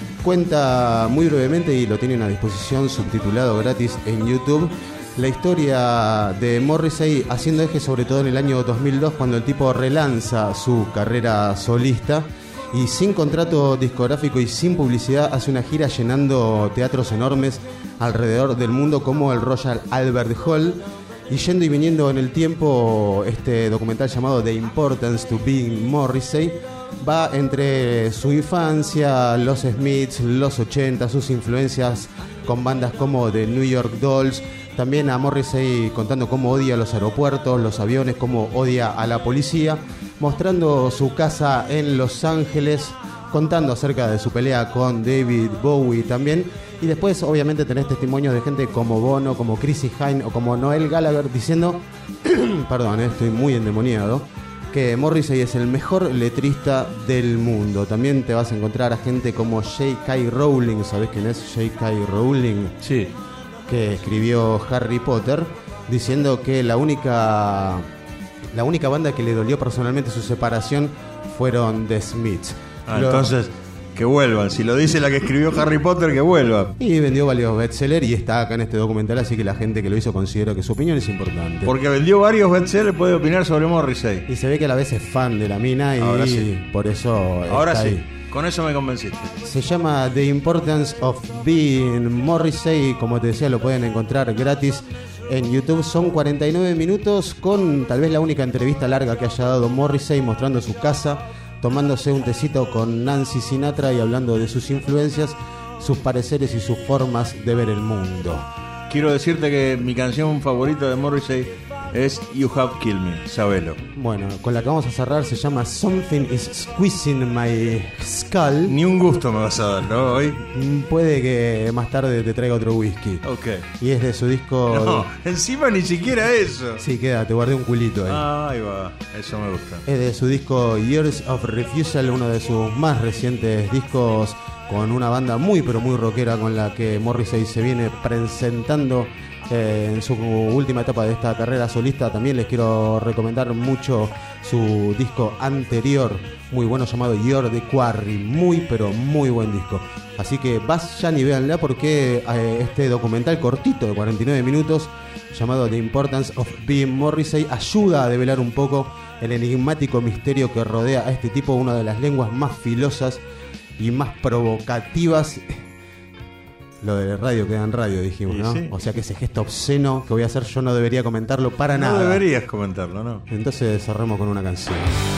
cuenta muy brevemente, y lo tienen a disposición subtitulado gratis en YouTube, la historia de Morrissey haciendo eje sobre todo en el año 2002, cuando el tipo relanza su carrera solista y sin contrato discográfico y sin publicidad hace una gira llenando teatros enormes alrededor del mundo como el Royal Albert Hall. Y yendo y viniendo en el tiempo, este documental llamado The Importance to Being Morrissey va entre su infancia, los Smiths, los 80, sus influencias con bandas como The New York Dolls, también a Morrissey contando cómo odia los aeropuertos, los aviones, cómo odia a la policía, mostrando su casa en Los Ángeles, contando acerca de su pelea con David Bowie también. Y después obviamente tenés testimonios de gente como Bono, como Chrissy Hynde o como Noel Gallagher diciendo, perdón, estoy muy endemoniado, que Morrissey es el mejor letrista del mundo. También te vas a encontrar a gente como J.K. Rowling, ¿sabés quién es J.K. Rowling? Sí. Que escribió Harry Potter, diciendo que la única banda que le dolió personalmente su separación fueron The Smiths. Entonces, que vuelvan. Si lo dice la que escribió Harry Potter, que vuelva. Y vendió varios bestsellers y está acá en este documental, así que la gente que lo hizo considero que su opinión es importante. Porque vendió varios bestsellers, puede opinar sobre Morrissey. Y se ve que a la vez es fan de la mina y ahora sí. Por eso ahora está sí. ahí. Con eso me convenciste. Se llama The Importance of Being Morrissey. Como te decía, lo pueden encontrar gratis en YouTube. Son 49 minutos con tal vez la única entrevista larga que haya dado Morrissey, mostrando su casa, tomándose un tecito con Nancy Sinatra y hablando de sus influencias, sus pareceres y sus formas de ver el mundo. Quiero decirte que mi canción favorita de Morrissey es You Have Killed Me, sabelo. Bueno, con la que vamos a cerrar se llama Something is Squeezing My Skull. Ni un gusto me vas a dar, ¿no? Hoy. Puede que más tarde te traiga otro whisky. Ok. Y es de su disco... No, encima ni siquiera eso. Sí, queda, te guardé un culito ahí. Ahí va, eso me gusta. Es de su disco Years of Refusal, uno de sus más recientes discos, con una banda muy pero muy rockera con la que Morrissey se viene presentando en su última etapa de esta carrera solista. También les quiero recomendar mucho su disco anterior, muy bueno, llamado You're the Quarry, muy pero muy buen disco. Así que vayan y véanla, porque este documental cortito de 49 minutos llamado The Importance of Being Morrissey ayuda a develar un poco el enigmático misterio que rodea a este tipo, una de las lenguas más filosas y más provocativas. Lo de radio queda en radio, dijimos, ¿no? Sí. O sea que ese gesto obsceno que voy a hacer yo no debería comentarlo para nada. No deberías comentarlo, ¿no? Entonces cerremos con una canción.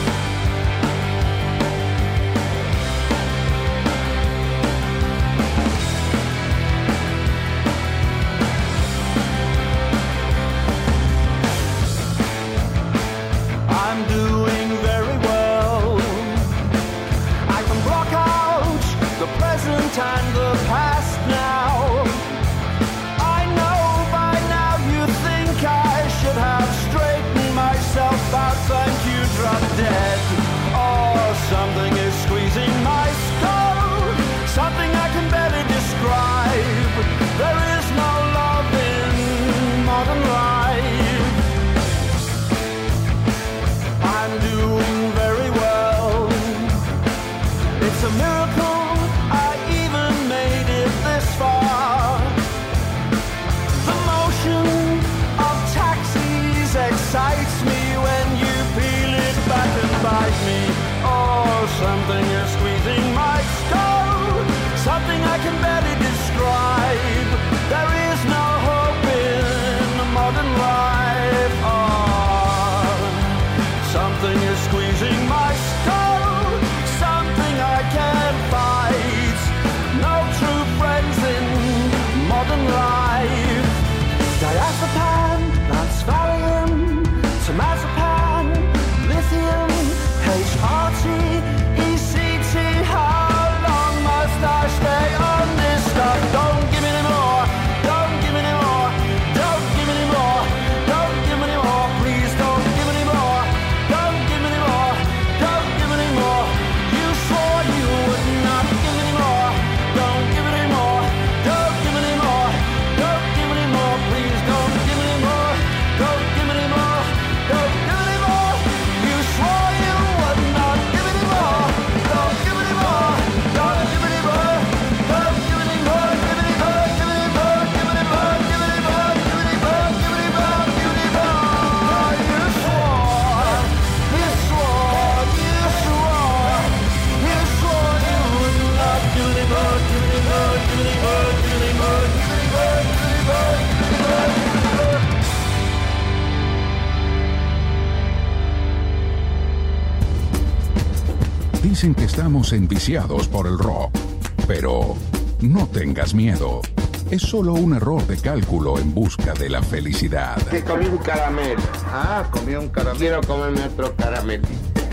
Dicen que estamos enviciados por el rock, pero no tengas miedo. Es solo un error de cálculo en busca de la felicidad. Que comí un caramelo. Ah, comí un caramelo. Quiero comerme otro caramelito.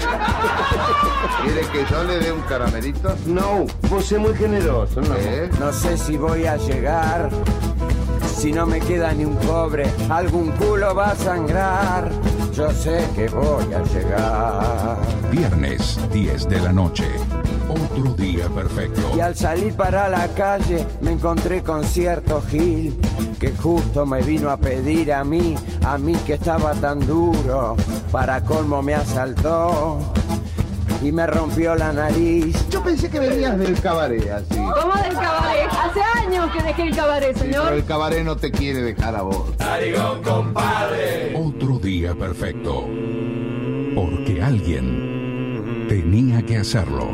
¿Quiere que yo le dé un caramelito? No, vos sos muy generoso, ¿no? No sé si voy a llegar, si no me queda ni un cobre, algún culo va a sangrar. Yo sé que voy a llegar. Viernes, 10 de la noche. Otro día perfecto. Y al salir para la calle me encontré con cierto Gil que justo me vino a pedir a mí que estaba tan duro. Para colmo me asaltó y me rompió la nariz. Yo pensé que venías del cabaret, así. ¿Cómo del cabaret? Hace años que dejé el cabaret, señor. Sí, pero el cabaret no te quiere dejar a vos. Narigón, compadre. Otro día perfecto. Porque alguien tenía que hacerlo.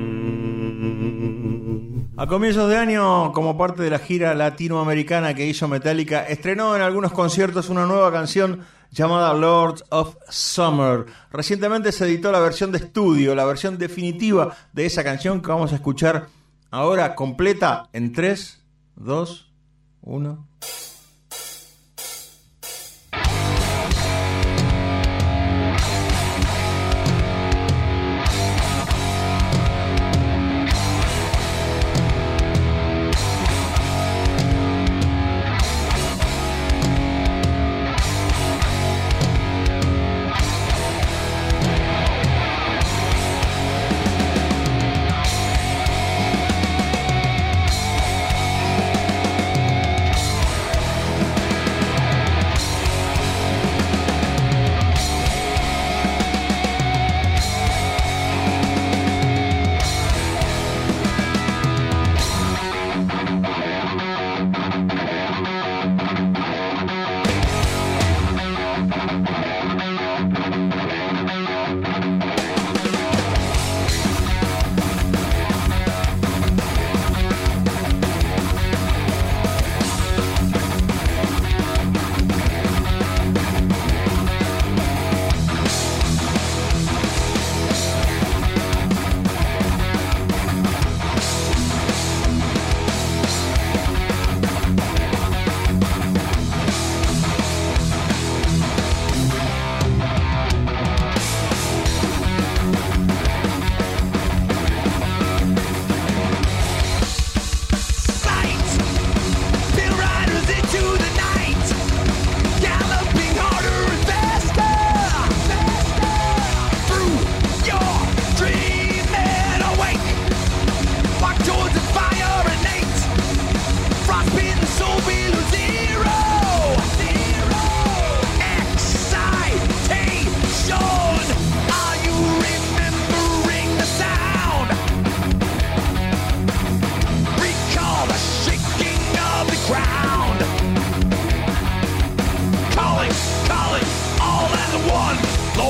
A comienzos de año, como parte de la gira latinoamericana que hizo Metallica, estrenó en algunos conciertos una nueva canción llamada Lords of Summer. Recientemente se editó la versión de estudio, la versión definitiva de esa canción que vamos a escuchar ahora completa en 3, 2, 1...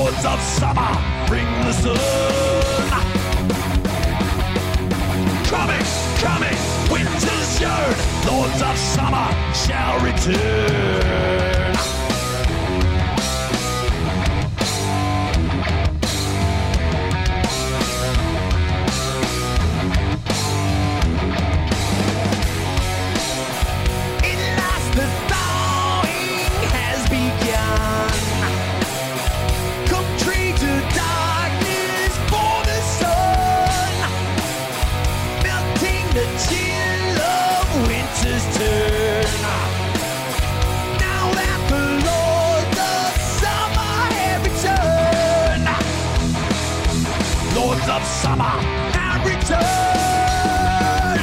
Lords of summer, bring the sun. Coming, coming, winter's yearn. Lords of summer shall return. Of summer and return.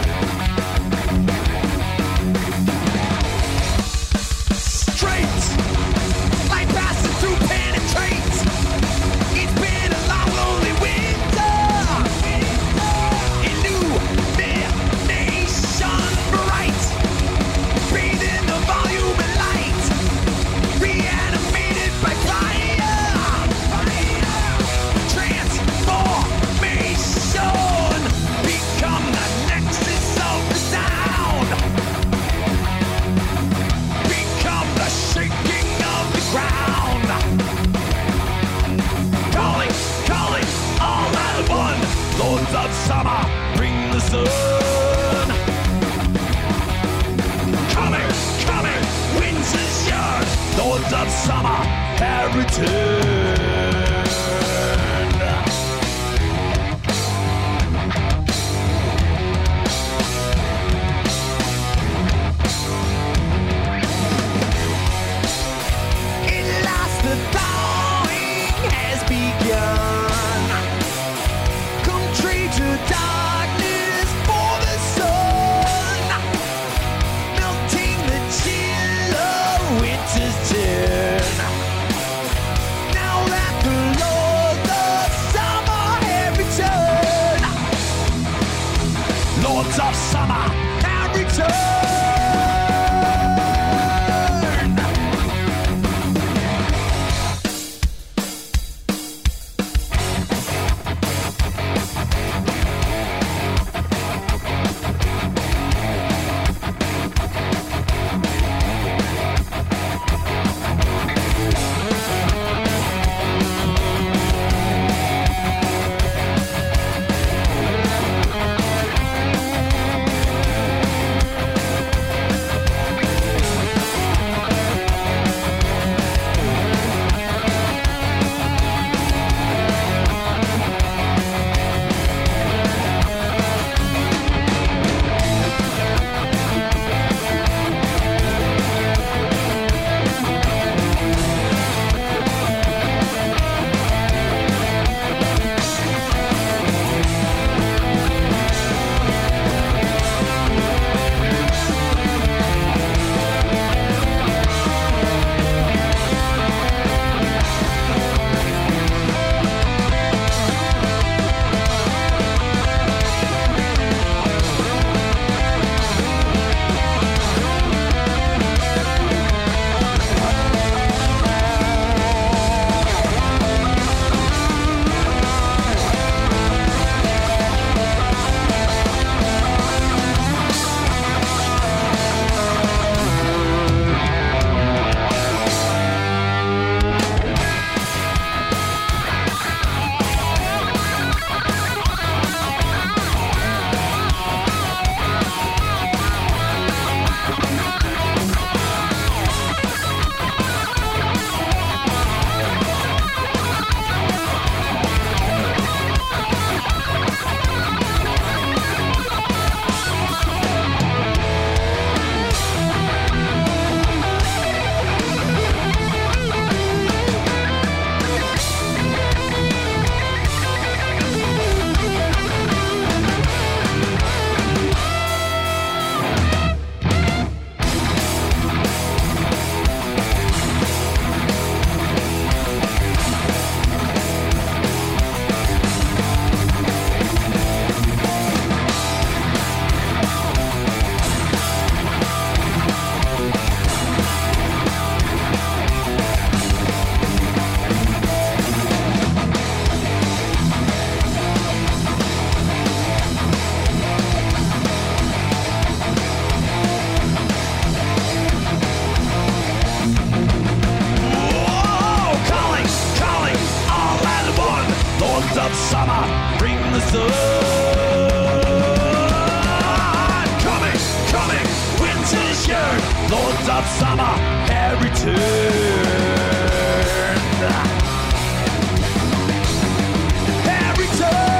Straight, light passing through penetrates. It's been a long, lonely winter. Illumination bright, breathing the volume and light, reanimated by fire. Become the nexus of the sound. Become the shaking of the ground. Calling, calling, all at one. Lords of summer, bring the sun. Coming, coming, winter's yearn. Lords of summer have returned. The thawing has begun. Come trade to darkness for the sun, melting the chill of winter's turn. Now that the Lords of summer have returned, Lords of summer have returned. sun. Coming, winter's yearn, lords of summer have returned. Have returned.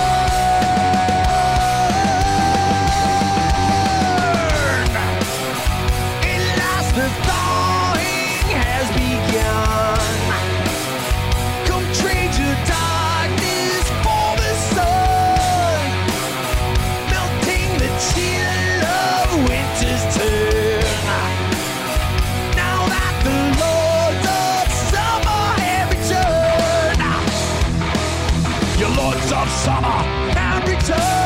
At last the thawing has begun. Come trade your darkness for the sun, melting the chill of winter's turn. Now that the lords of summer have returned, your lords of summer have returned.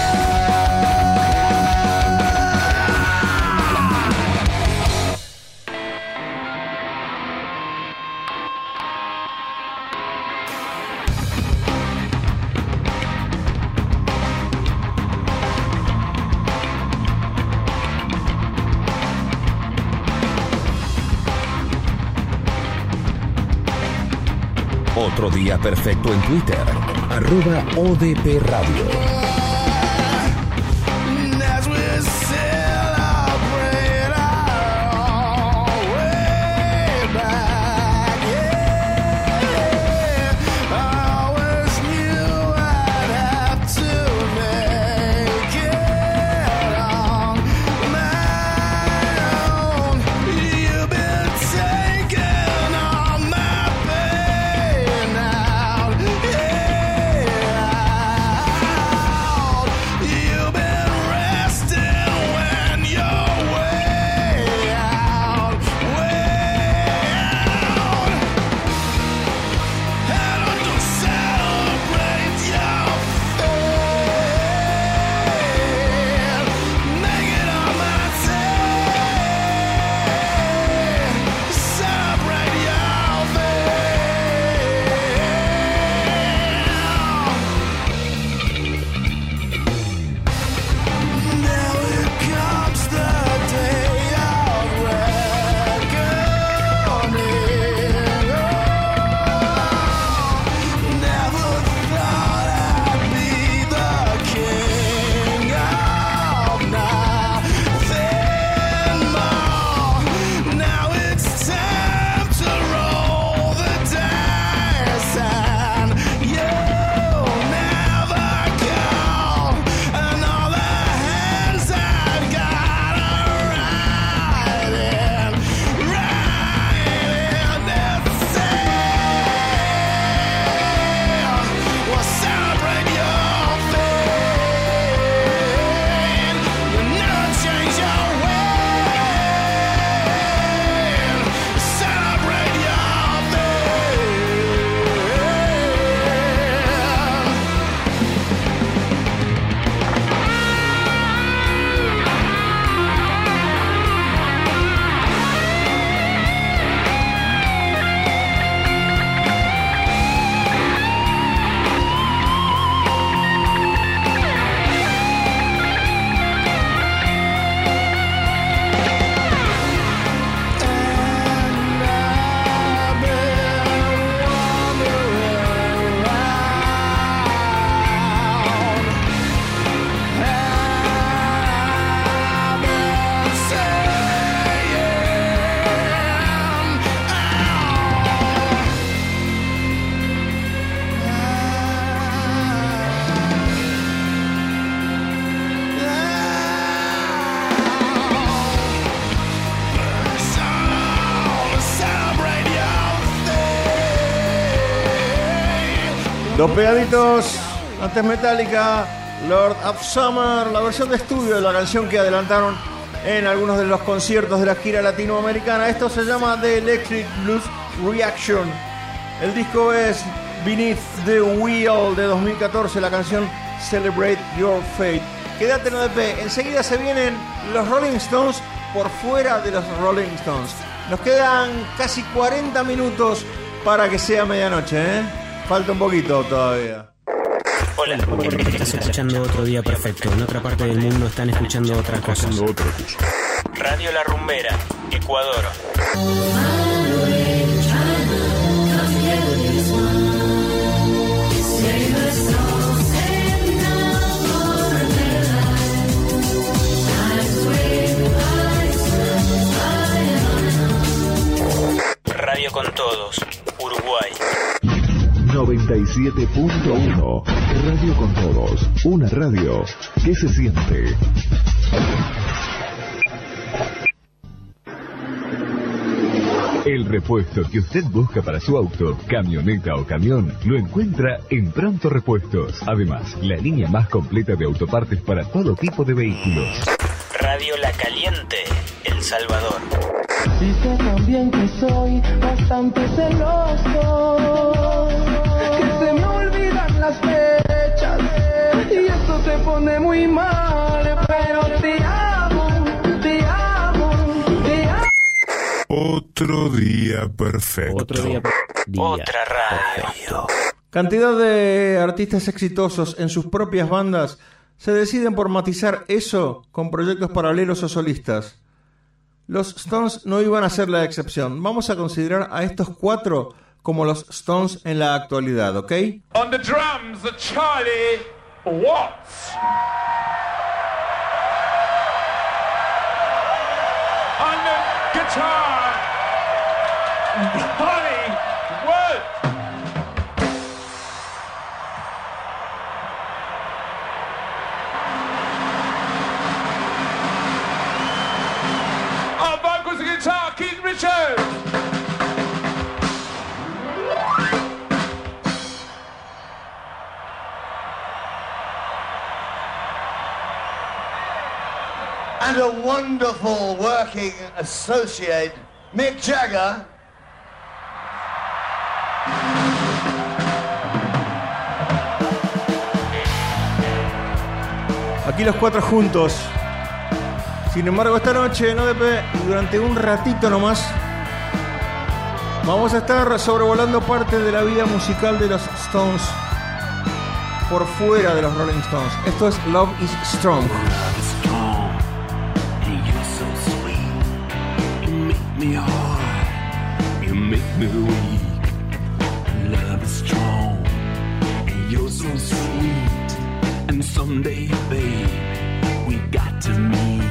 Otro día perfecto en Twitter, @ODP Radio. As we celebrate our way back, yeah, I always knew I'd have to make it on my own. You've been taking all my pain out, yeah. You've been resting when you're way out, and I don't celebrate your fail. Make it on my day. Celebrate your Now it comes the day of reckoning. Never thought I'd be the king of nothing more. Now it's time to roll the dice, and you'll never go. And all the hands I've got are riding that sail. We'll celebrate your fate. You never change your way. Celebrate your Dos pegaditos, antes Metallica, Lord of Summer, la versión de estudio de la canción que adelantaron en algunos de los conciertos de la gira latinoamericana. Esto se llama The Electric Blues Reaction. El disco es Beneath the Wheel de 2014, la canción Celebrate Your Fate. Quédate en ODP, enseguida se vienen los Rolling Stones por fuera de los Rolling Stones. Nos quedan casi 40 minutos para que sea medianoche, ¿eh? Falta un poquito todavía. Hola. Estás escuchando Otro Día Perfecto. En otra parte del mundo están escuchando otra cosa. Radio La Rumbera, Ecuador. Save us all, save Radio con Todos, Uruguay. 97.1 Radio con Todos. Una radio que se siente. El repuesto que usted busca para su auto, camioneta o camión, lo encuentra en Pronto Repuestos. Además, la línea más completa de autopartes para todo tipo de vehículos. Radio La Caliente, El Salvador. Dice también que soy bastante celoso, que se me olvidan las fechas y esto te pone muy mal, pero te amo, te amo, te amo. Otro día perfecto. Otra radio. Cantidad de artistas exitosos en sus propias bandas se deciden por matizar eso con proyectos paralelos o solistas. Los Stones no iban a ser la excepción. Vamos a considerar a estos 4 como los Stones en la actualidad, ¿ok? On the drums, Charlie Watts. On the guitar, Holly Watts. On vocals and guitar, Keith Richards. And a wonderful working associate, Mick Jagger. Aquí los 4 juntos. Sin embargo, esta noche en ODP, y durante un ratito nomás, vamos a estar sobrevolando parte de la vida musical de los Stones por fuera de los Rolling Stones. Esto es Love is Strong. Me hard, you make me weak. Love is strong, and you're so sweet. And someday, babe, we got to meet.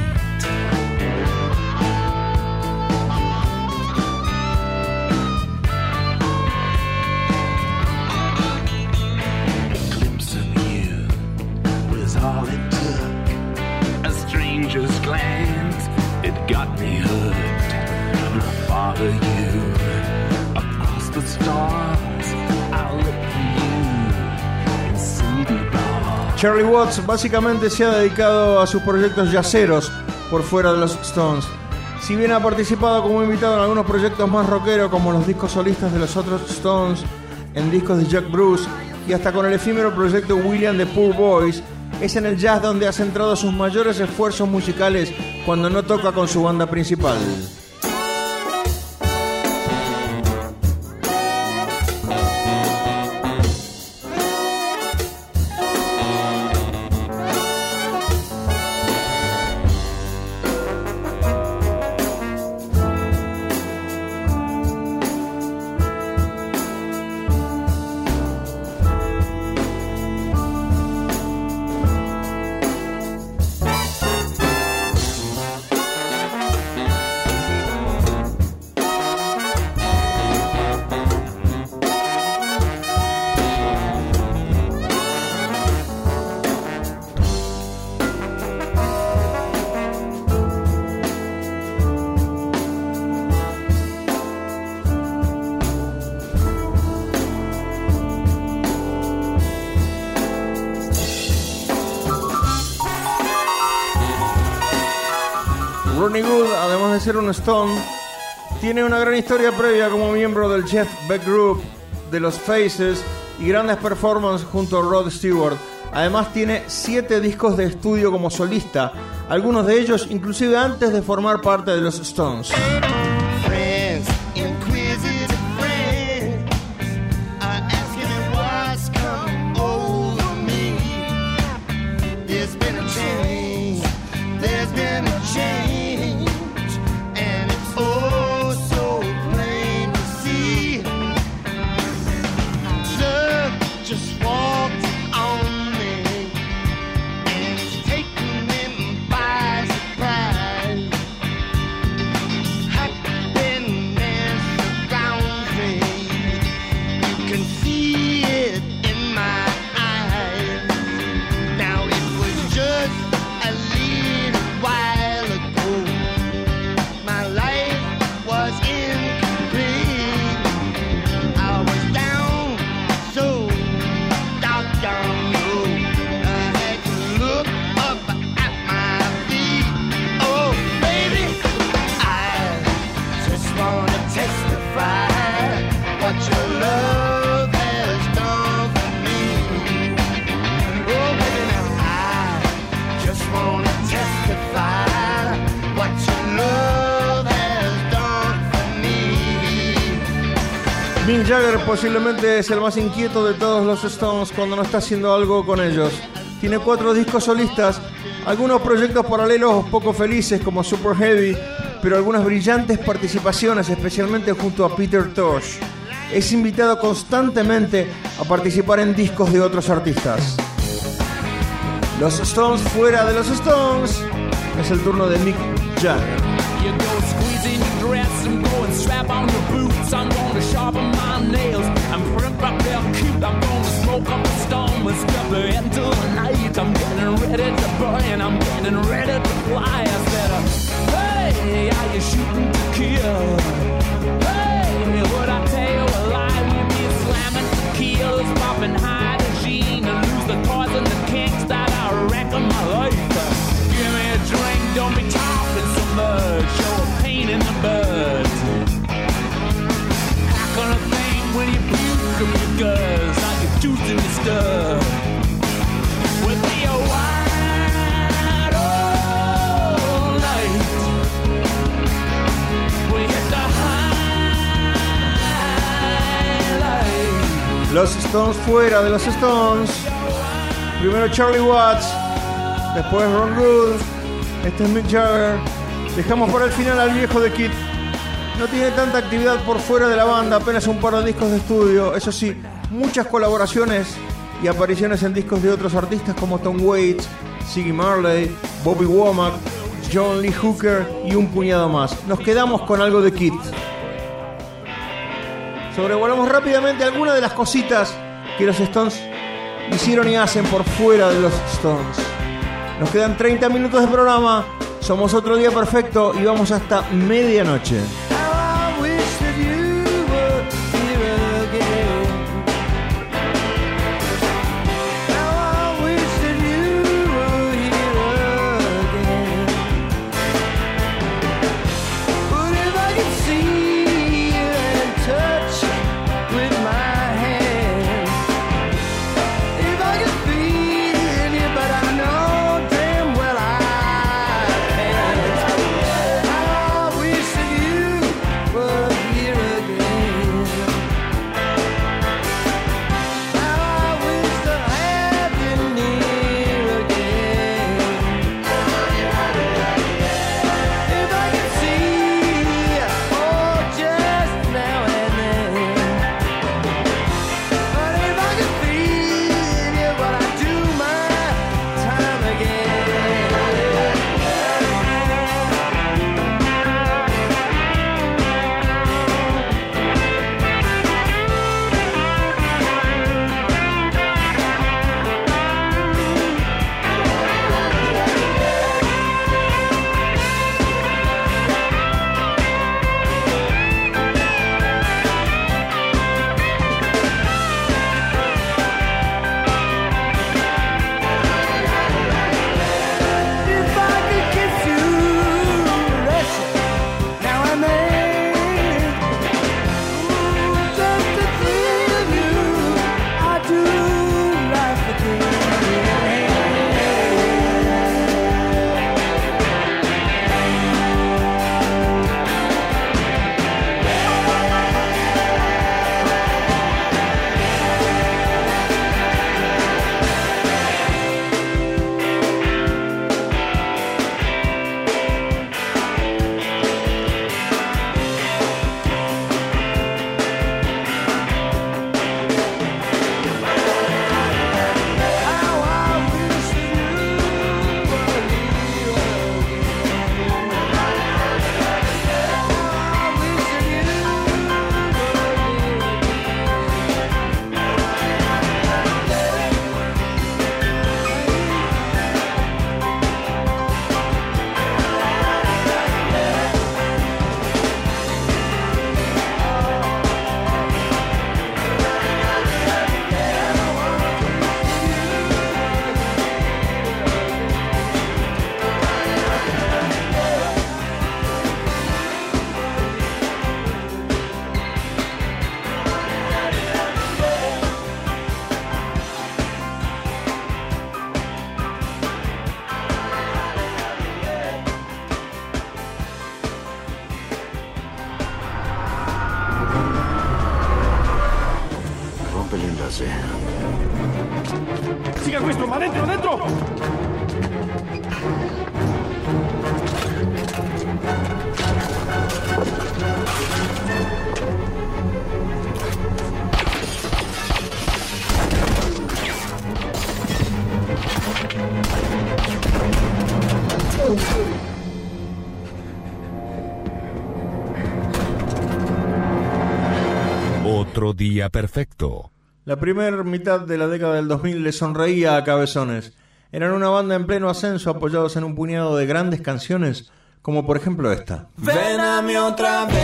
A glimpse of you was all it took. A stranger's glance, it got me hooked. Follow you across the stars. I'll look for you in city bars. Charlie Watts básicamente se ha dedicado a sus proyectos yaceros por fuera de los Stones. Si bien ha participado como invitado en algunos proyectos más rockeros como los discos solistas de los otros Stones, en discos de Jack Bruce y hasta con el efímero proyecto William the Poor Boys, es en el jazz donde ha centrado sus mayores esfuerzos musicales cuando no toca con su banda principal. Ronnie Wood, además de ser un Stone, tiene una gran historia previa como miembro del Jeff Beck Group, de los Faces y grandes performances junto a Rod Stewart. Además tiene 7 discos de estudio como solista, algunos de ellos inclusive antes de formar parte de los Stones. Mick Jagger posiblemente es el más inquieto de todos los Stones cuando no está haciendo algo con ellos. Tiene 4 discos solistas, algunos proyectos paralelos poco felices como Super Heavy, pero algunas brillantes participaciones, especialmente junto a Peter Tosh. Es invitado constantemente a participar en discos de otros artistas. Los Stones fuera de los Stones. Es el turno de Mick Jagger. You go squeezing your dress and go and strap on your boots. I'm gonna sharpen my nails and print my real cute. I'm gonna smoke up a storm and step into the night. I'm getting ready to burn, I'm getting ready to fly. I said, hey, are you shooting to kill? Hey, would I tell you a lie? We be slamming tequilas, popping hydrogen, and lose the toys and the kinks that are wrecking my life. Give me a drink, don't be talking so much. Show a pain in the bud. How can I think when you puke from your guts like a juice in your stuff? With me a wide all night. We hit the highlight. Los Stones fuera de los Stones. Primero Charlie Watts, después Ron Wood, este es Mick Jagger. Dejamos para el final al viejo de Kid. No tiene tanta actividad por fuera de la banda, apenas un par de discos de estudio. Eso sí, muchas colaboraciones y apariciones en discos de otros artistas como Tom Waits, Ziggy Marley, Bobby Womack, John Lee Hooker y un puñado más. Nos quedamos con algo de Kid. Sobrevolamos rápidamente algunas de las cositas que los Stones hicieron y hacen por fuera de los Stones. Nos quedan 30 minutos de programa. Somos Otro Día Perfecto y vamos hasta medianoche. el enlace. ¡Siga Wistrom! ¡Adentro, adentro! Otro día perfecto. La primera mitad de la década del 2000 le sonreía a Cabezones. Eran una banda en pleno ascenso, apoyados en un puñado de grandes canciones, como por ejemplo esta. Ven a mí otra vez,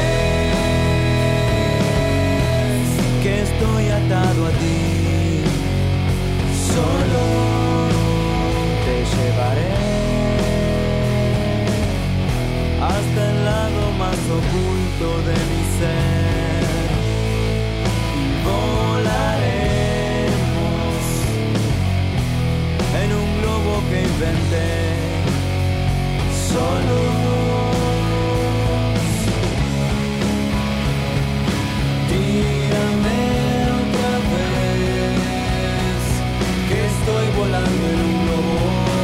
que estoy atado a ti. Solo te llevaré hasta el lado más oculto de mi ser y volaremos en un globo que inventé solo. Tírame otra vez, que estoy volando en un globo.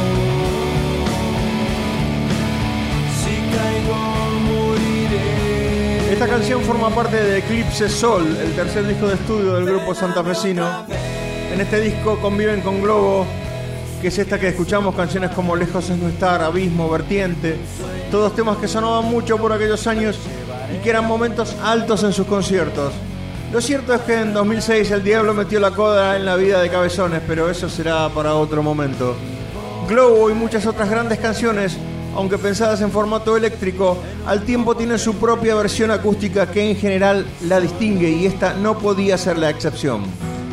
Si caigo moriré. Esta canción forma parte de Eclipse Sol, el tercer disco de estudio del grupo santafesino. En este disco conviven con Globo, que es esta que escuchamos, canciones como Lejos es no estar, Abismo, Vertiente, todos temas que sonaban mucho por aquellos años y que eran momentos altos en sus conciertos. Lo cierto es que en 2006 el diablo metió la coda en la vida de Cabezones, pero eso será para otro momento. Globo y muchas otras grandes canciones, aunque pensadas en formato eléctrico, al tiempo tienen su propia versión acústica que en general la distingue, y esta no podía ser la excepción.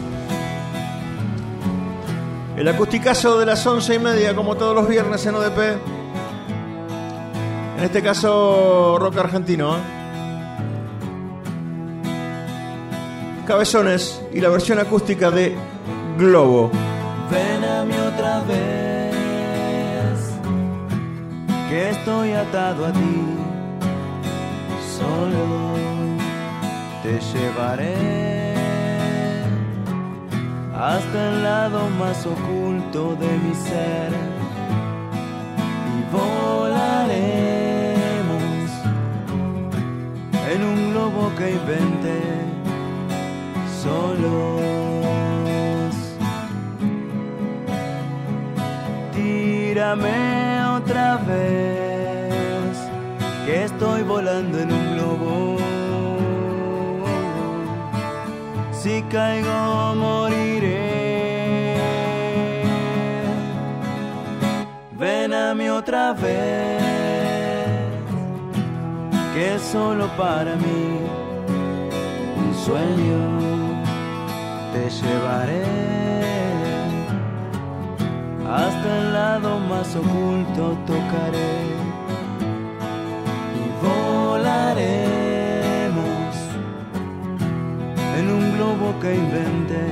El acusticazo de las 11:30, como todos los viernes en ODP. En este caso, rock argentino, Cabezones y la versión acústica de Globo. Ven a mí otra vez, que estoy atado a ti. Solo te llevaré hasta el lado más oculto de mi ser y volaremos en un globo que inventé solos. Tírame otra vez, que estoy volando en un globo. Si caigo moriré. Ven a mí otra vez, que es solo para mí un sueño. Te llevaré hasta el lado más oculto, tocaré y volaremos en un globo que inventé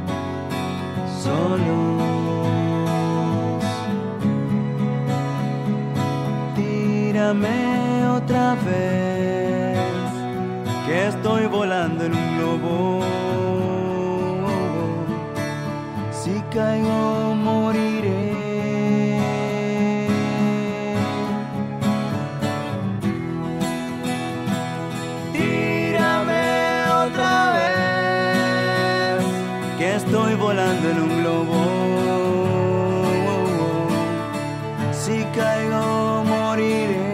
solos. Tírame otra vez, que estoy volando en un globo. Si caigo moriré. Tírame otra vez, que estoy volando en un globo. Si caigo moriré.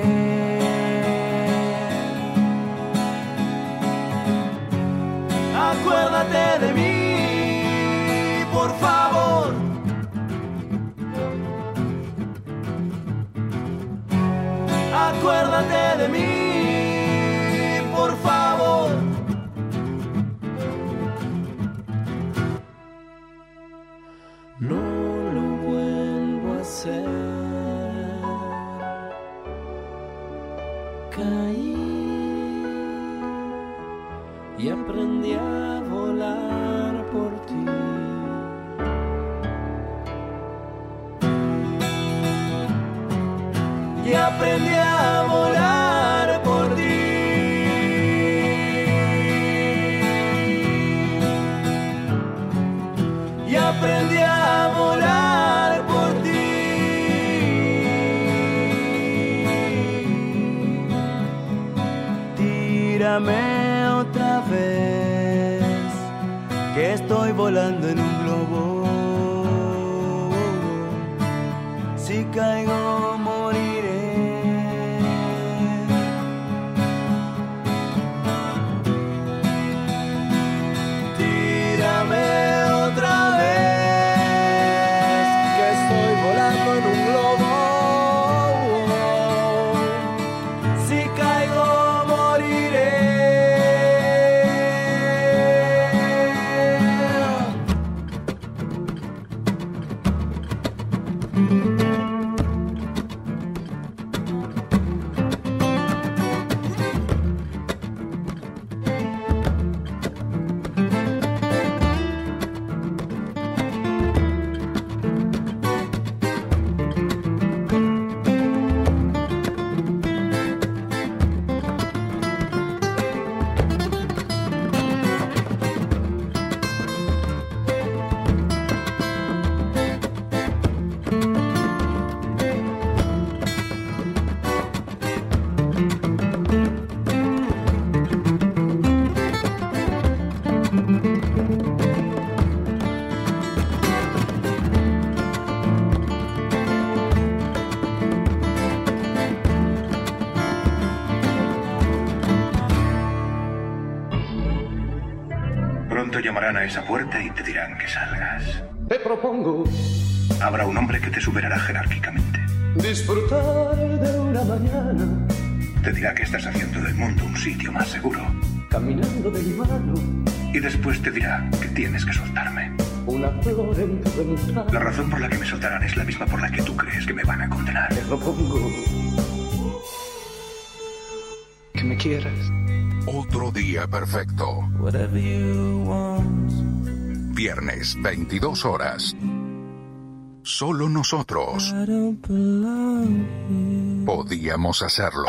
Acuérdate de mí, por favor. Acuérdate de mí, por favor. No lo vuelvo a hacer. Caí y aprendí a volar por ti. Y aprendí a volar por ti. que estoy volando en un globo. Si caigo moriré. Tírame otra vez, que estoy volando en un globo. Si caigo moriré. Pronto llamarán a esa puerta y te dirán que salgas. Te propongo Habrá un hombre que te superará jerárquicamente. disfrutar de una mañana, Te dirá que estás haciendo del mundo un sitio más seguro. caminando de mi mano, Y después te dirá que tienes que soltarme. una flor en tu ventana. La razón por la que me soltarán es la misma por la que tú crees que me van a condenar. Te propongo que me quieras. Otro día perfecto. whatever you want. Viernes, 22 horas. Solo nosotros I don't belong here. podíamos hacerlo.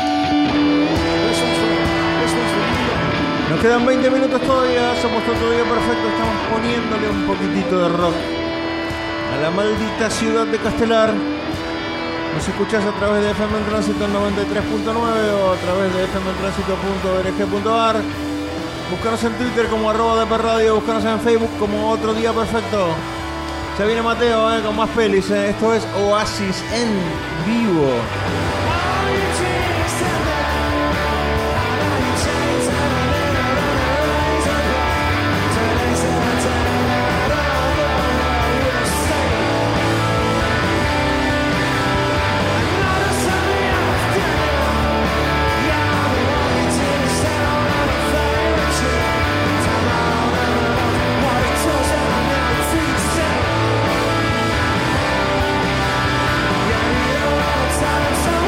Nos quedan 20 minutos todavía, somos Otro Día Perfecto, estamos poniéndole un poquitito de rock a la maldita ciudad de Castelar. Nos escuchás a través de FM en Tránsito en 93.9 o a través de fmtransito.org.ar. Búscanos en Twitter como @dpradio, búscanos en Facebook como Otro Día Perfecto. Ya viene Mateo con más pelis, esto es Oasis en vivo. Time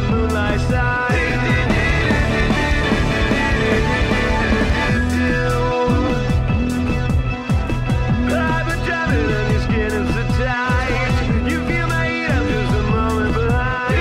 moonlight side. I've been driving and your skin is so tight. You feel my heat, I'm just a moment behind.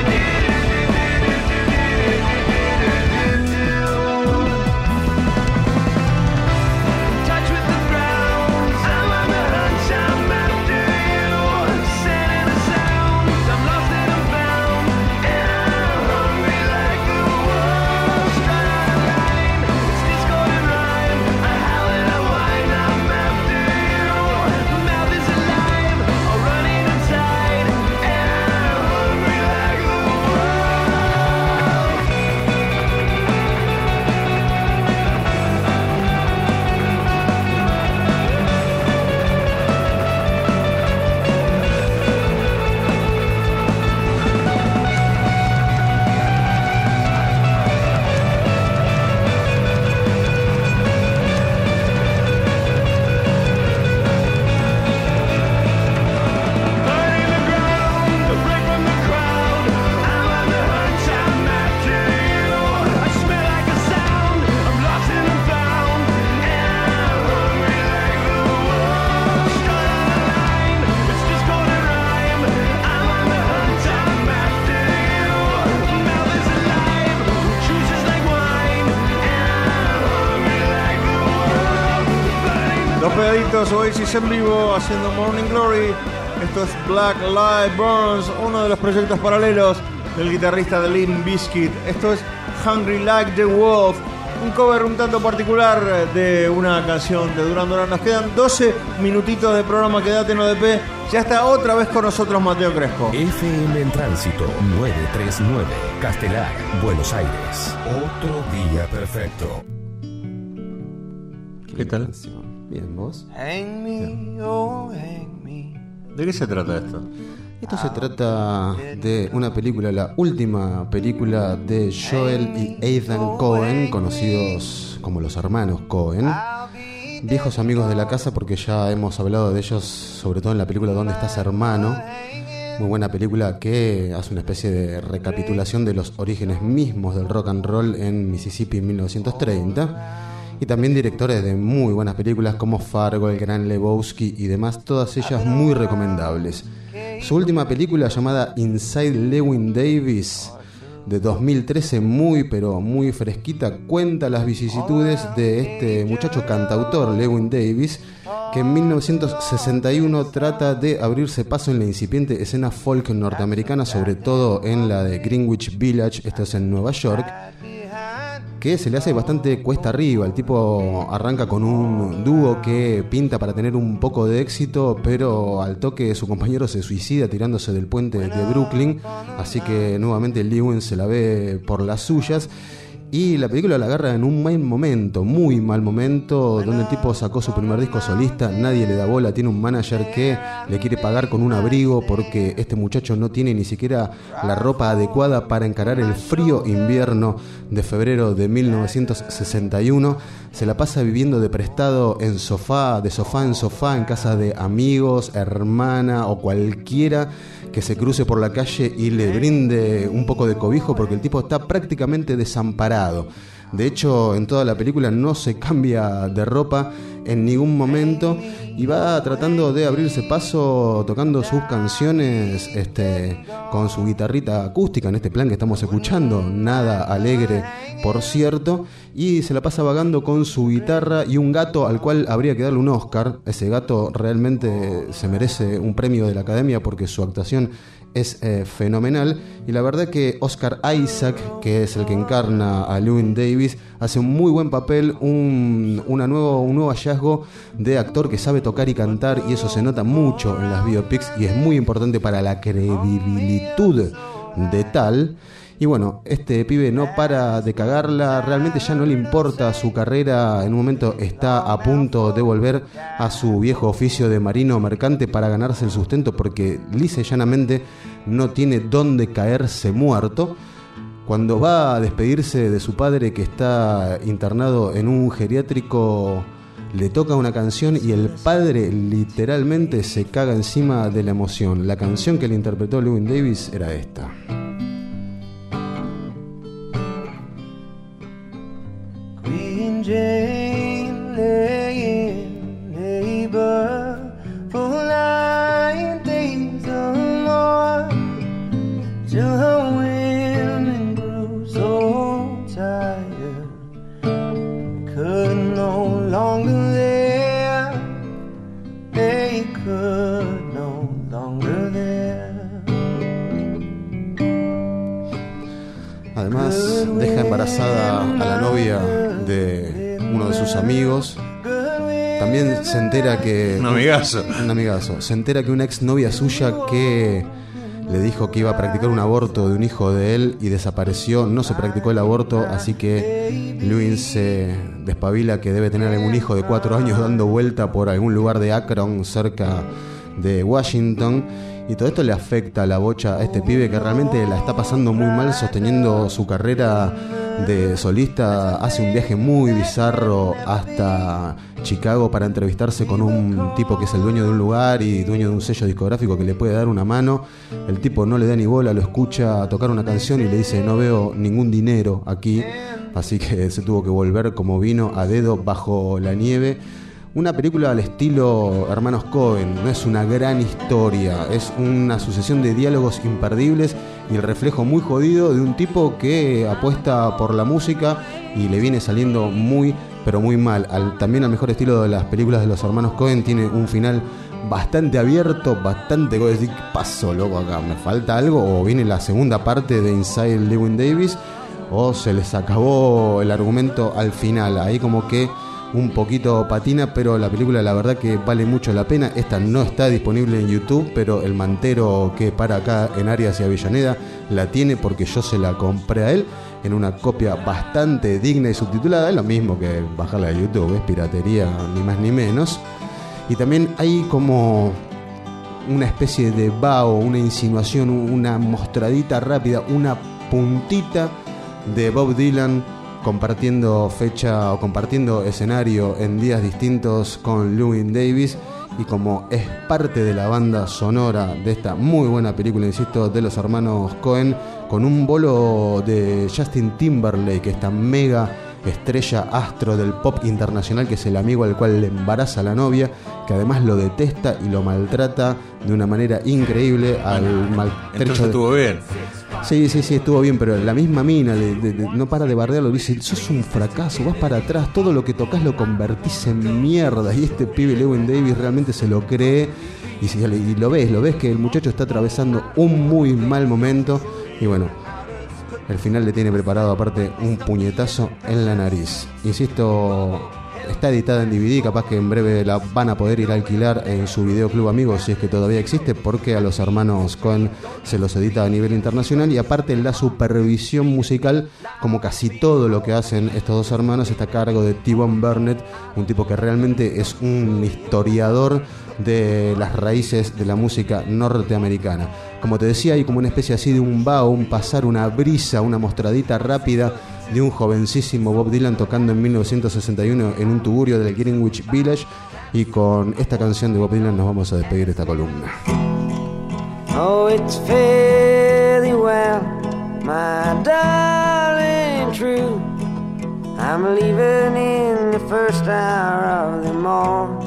Touch with the ground, I'm on the hunt, I'm after you. Sand and sound, I'm lost and I'm found, and I'm hungry like the wolves. Strung out of line, it's discord and rhyme. I howl and I whine, I'm after you. Mouth is alive, I'm running inside, and I'm hungry like the Dos pegaditos, Oasis en vivo haciendo Morning Glory. Esto es Black Light Burns, uno de los proyectos paralelos del guitarrista de Limp Bizkit. Esto es Hungry Like the Wolf, un cover un tanto particular de una canción de Duran Duran. Nos quedan 12 minutitos de programa, quédate en ODP. Ya está otra vez con nosotros Mateo Crespo. FM en Tránsito 939, Castelar, Buenos Aires. Otro día perfecto. ¿Qué tal? Bien, ¿vos? Hang me, oh, hang me. ¿De qué se trata esto? Esto se trata de una película, la última película de Joel y Ethan Coen, conocidos como los hermanos Coen. Viejos amigos de la casa porque ya hemos hablado de ellos, sobre todo en la película ¿Dónde estás, hermano? Muy buena película que hace una especie de recapitulación de los orígenes mismos del rock and roll en Mississippi en 1930. Y también directores de muy buenas películas como Fargo, El Gran Lebowski y demás, todas ellas muy recomendables. Su última película, llamada Inside Llewyn Davis, de 2013, muy pero muy fresquita, cuenta las vicisitudes de este muchacho cantautor, Llewyn Davis, que en 1961 trata de abrirse paso en la incipiente escena folk norteamericana, sobre todo en la de Greenwich Village, esto es en Nueva York, que se le hace bastante cuesta arriba. El tipo arranca con un dúo que pinta para tener un poco de éxito, pero al toque su compañero se suicida tirándose del puente de Brooklyn, así que nuevamente Llewyn se la ve por las suyas. Y la película la agarra en un mal momento, muy mal momento, donde el tipo sacó su primer disco solista, nadie le da bola, tiene un manager que le quiere pagar con un abrigo porque este muchacho no tiene ni siquiera la ropa adecuada para encarar el frío invierno de febrero de 1961. Se la pasa viviendo de prestado en sofá, de sofá en sofá, en casa de amigos, hermana o cualquiera que se cruce por la calle y le brinde un poco de cobijo, porque el tipo está prácticamente desamparado. De hecho, en toda la película no se cambia de ropa en ningún momento y va tratando de abrirse paso tocando sus canciones con su guitarrita acústica, en este plan que estamos escuchando, nada alegre por cierto, y se la pasa vagando con su guitarra y un gato al cual habría que darle un Oscar. Ese gato realmente se merece un premio de la Academia porque su actuación es fenomenal, y la verdad que Oscar Isaac, que es el que encarna a Llewyn Davis, hace un muy buen papel, un nuevo hallazgo de actor que sabe tocar y cantar, y eso se nota mucho en las biopics y es muy importante para la credibilidad de tal. Y bueno, este pibe no para de cagarla, realmente ya no le importa su carrera, en un momento está a punto de volver a su viejo oficio de marino mercante para ganarse el sustento porque lisa y llanamente no tiene dónde caerse muerto. Cuando va a despedirse de su padre que está internado en un geriátrico, le toca una canción y el padre literalmente se caga encima de la emoción. La canción que le interpretó Llewyn Davis era esta. Jane lay in labor for 9 days or more, till her women grew so tired, could no longer there, they could no longer there. Además, deja embarazada a la novia de uno de sus amigos. También se entera que... Un amigazo. Un amigazo. Se entera que una exnovia suya que le dijo que iba a practicar un aborto de un hijo de él y desapareció, no se practicó el aborto, así que Lewin se despabila que debe tener algún hijo de 4 años dando vuelta por algún lugar de Akron, cerca de Washington. Y todo esto le afecta a la bocha a este pibe que realmente la está pasando muy mal sosteniendo su carrera de solista. Hace un viaje muy bizarro hasta Chicago para entrevistarse con un tipo que es el dueño de un lugar y dueño de un sello discográfico que le puede dar una mano. El tipo no le da ni bola, lo escucha tocar una canción y le dice: no veo ningún dinero aquí. Así que se tuvo que volver como vino, a dedo bajo la nieve. Una película al estilo Hermanos Coen, no es una gran historia, es una sucesión de diálogos imperdibles y el reflejo muy jodido de un tipo que apuesta por la música y le viene saliendo muy, pero muy mal. También al mejor estilo de las películas de los Hermanos Coen, tiene un final bastante abierto, bastante... ¿Qué pasó, loco, acá? ¿Me falta algo? ¿O viene la segunda parte de Inside Llewyn Davis? ¿O se les acabó el argumento al final? Ahí como que un poquito patina, pero la película la verdad que vale mucho la pena. Esta no está disponible en YouTube, pero el mantero que para acá en Arias y Avellaneda la tiene, porque yo se la compré a él en una copia bastante digna y subtitulada. Es lo mismo que bajarla de YouTube, es piratería ni más ni menos. Y también hay como una especie de vaho, una insinuación, una mostradita rápida, una puntita de Bob Dylan compartiendo fecha o compartiendo escenario en días distintos con Llewyn Davis, y como es parte de la banda sonora de esta muy buena película, insisto, de los hermanos Coen, con un bolo de Justin Timberlake, esta mega estrella astro del pop internacional, que es el amigo al cual le embaraza a la novia, que además lo detesta y lo maltrata de una manera increíble al maltrecho. Entonces estuvo bien. Sí, estuvo bien, pero la misma mina no para de bardearlo, dice: sos un fracaso, vas para atrás, todo lo que tocas lo convertís en mierda. Y este pibe Llewyn Davis realmente se lo cree y lo ves que el muchacho está atravesando un muy mal momento. Y bueno, el final le tiene preparado aparte un puñetazo en la nariz. Insisto, está editada en DVD, capaz que en breve la van a poder ir a alquilar en su videoclub amigos, si es que todavía existe, porque a los hermanos Coen se los edita a nivel internacional. Y aparte la supervisión musical, como casi todo lo que hacen estos dos hermanos, está a cargo de T-Bone Burnett, un tipo que realmente es un historiador de las raíces de la música norteamericana. Como te decía, hay como una especie así de un vaho, un pasar, una brisa, una mostradita rápida de un jovencísimo Bob Dylan tocando en 1961 en un tugurio del Greenwich Village. Y con esta canción de Bob Dylan nos vamos a despedir esta columna. Oh, it's fairly well, my darling, true. I'm leaving in the first hour of the morn.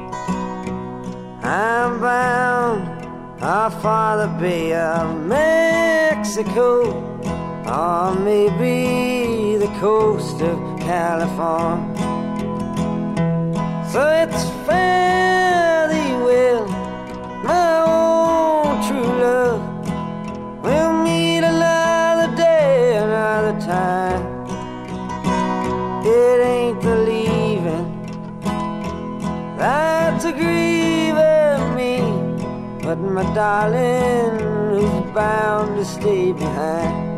I'm bound for the Bay of Mexico, or maybe the coast of California. So it's fairly well, my own true love. We'll meet another day, another time. It ain't the leaving that's a grieving me, but my darling who's bound to stay behind.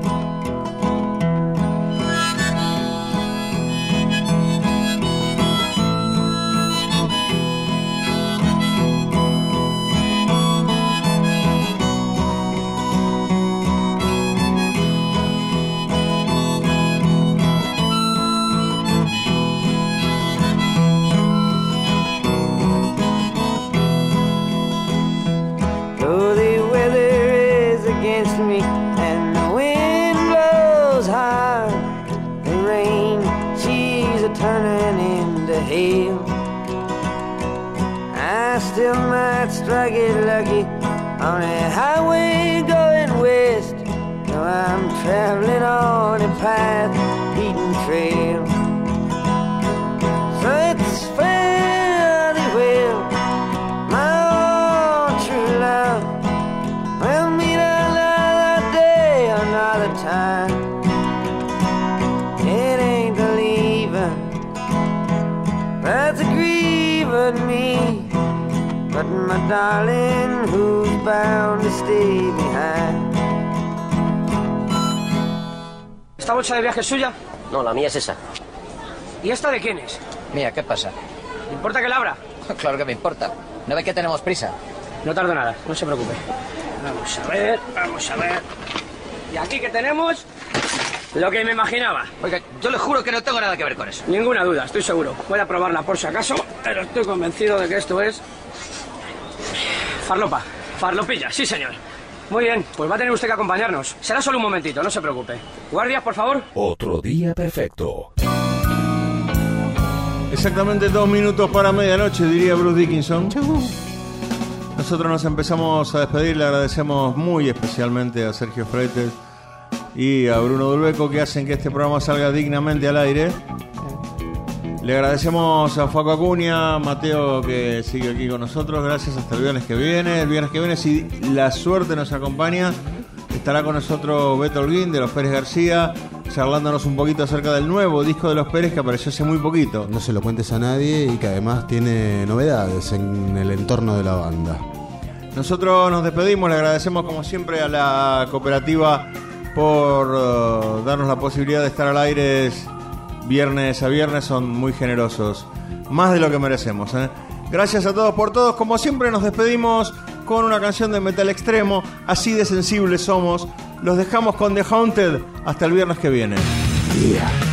Though the weather is against me and the wind I still might strike it lucky on a highway going west. Now I'm traveling on a path, beaten trail. So it's fairly well, my own true love. We'll meet another day, another time. It ain't the leaving that's a grieving me, but my darling, who's bound to stay behind. ¿Esta bolsa de viaje es suya? No, la mía es esa. ¿Y esta de quién es? Mía, ¿qué pasa? ¿Me importa que la abra? Claro que me importa. ¿No ve que tenemos prisa? No tardo nada, no se preocupe. Vamos a ver, vamos a ver. Y aquí que tenemos lo que me imaginaba. Oiga, yo le juro que no tengo nada que ver con eso. Ninguna duda, estoy seguro. Voy a probarla por si acaso, pero estoy convencido de que esto es farlopa, farlopilla, sí señor. Muy bien, pues va a tener usted que acompañarnos. Será solo un momentito, no se preocupe. Guardias, por favor. Otro día perfecto. Exactamente 2 minutos para medianoche, diría Bruce Dickinson. Nosotros nos empezamos a despedir. Le agradecemos muy especialmente a Sergio Freites y a Bruno Dulbeco, que hacen que este programa salga dignamente al aire. Le agradecemos a Facu Acuña, Mateo, que sigue aquí con nosotros. Gracias, hasta el viernes que viene. El viernes que viene, si la suerte nos acompaña, estará con nosotros Beto Holguín de Los Pérez García, charlándonos un poquito acerca del nuevo disco de Los Pérez que apareció hace muy poquito. No se lo cuentes a nadie y que además tiene novedades en el entorno de la banda. Nosotros nos despedimos, le agradecemos como siempre a la cooperativa por darnos la posibilidad de estar al aire viernes a viernes. Son muy generosos, más de lo que merecemos, ¿eh? Gracias a todos por todos. Como siempre nos despedimos con una canción de metal extremo, así de sensibles somos. Los dejamos con The Haunted hasta el viernes que viene. Yeah.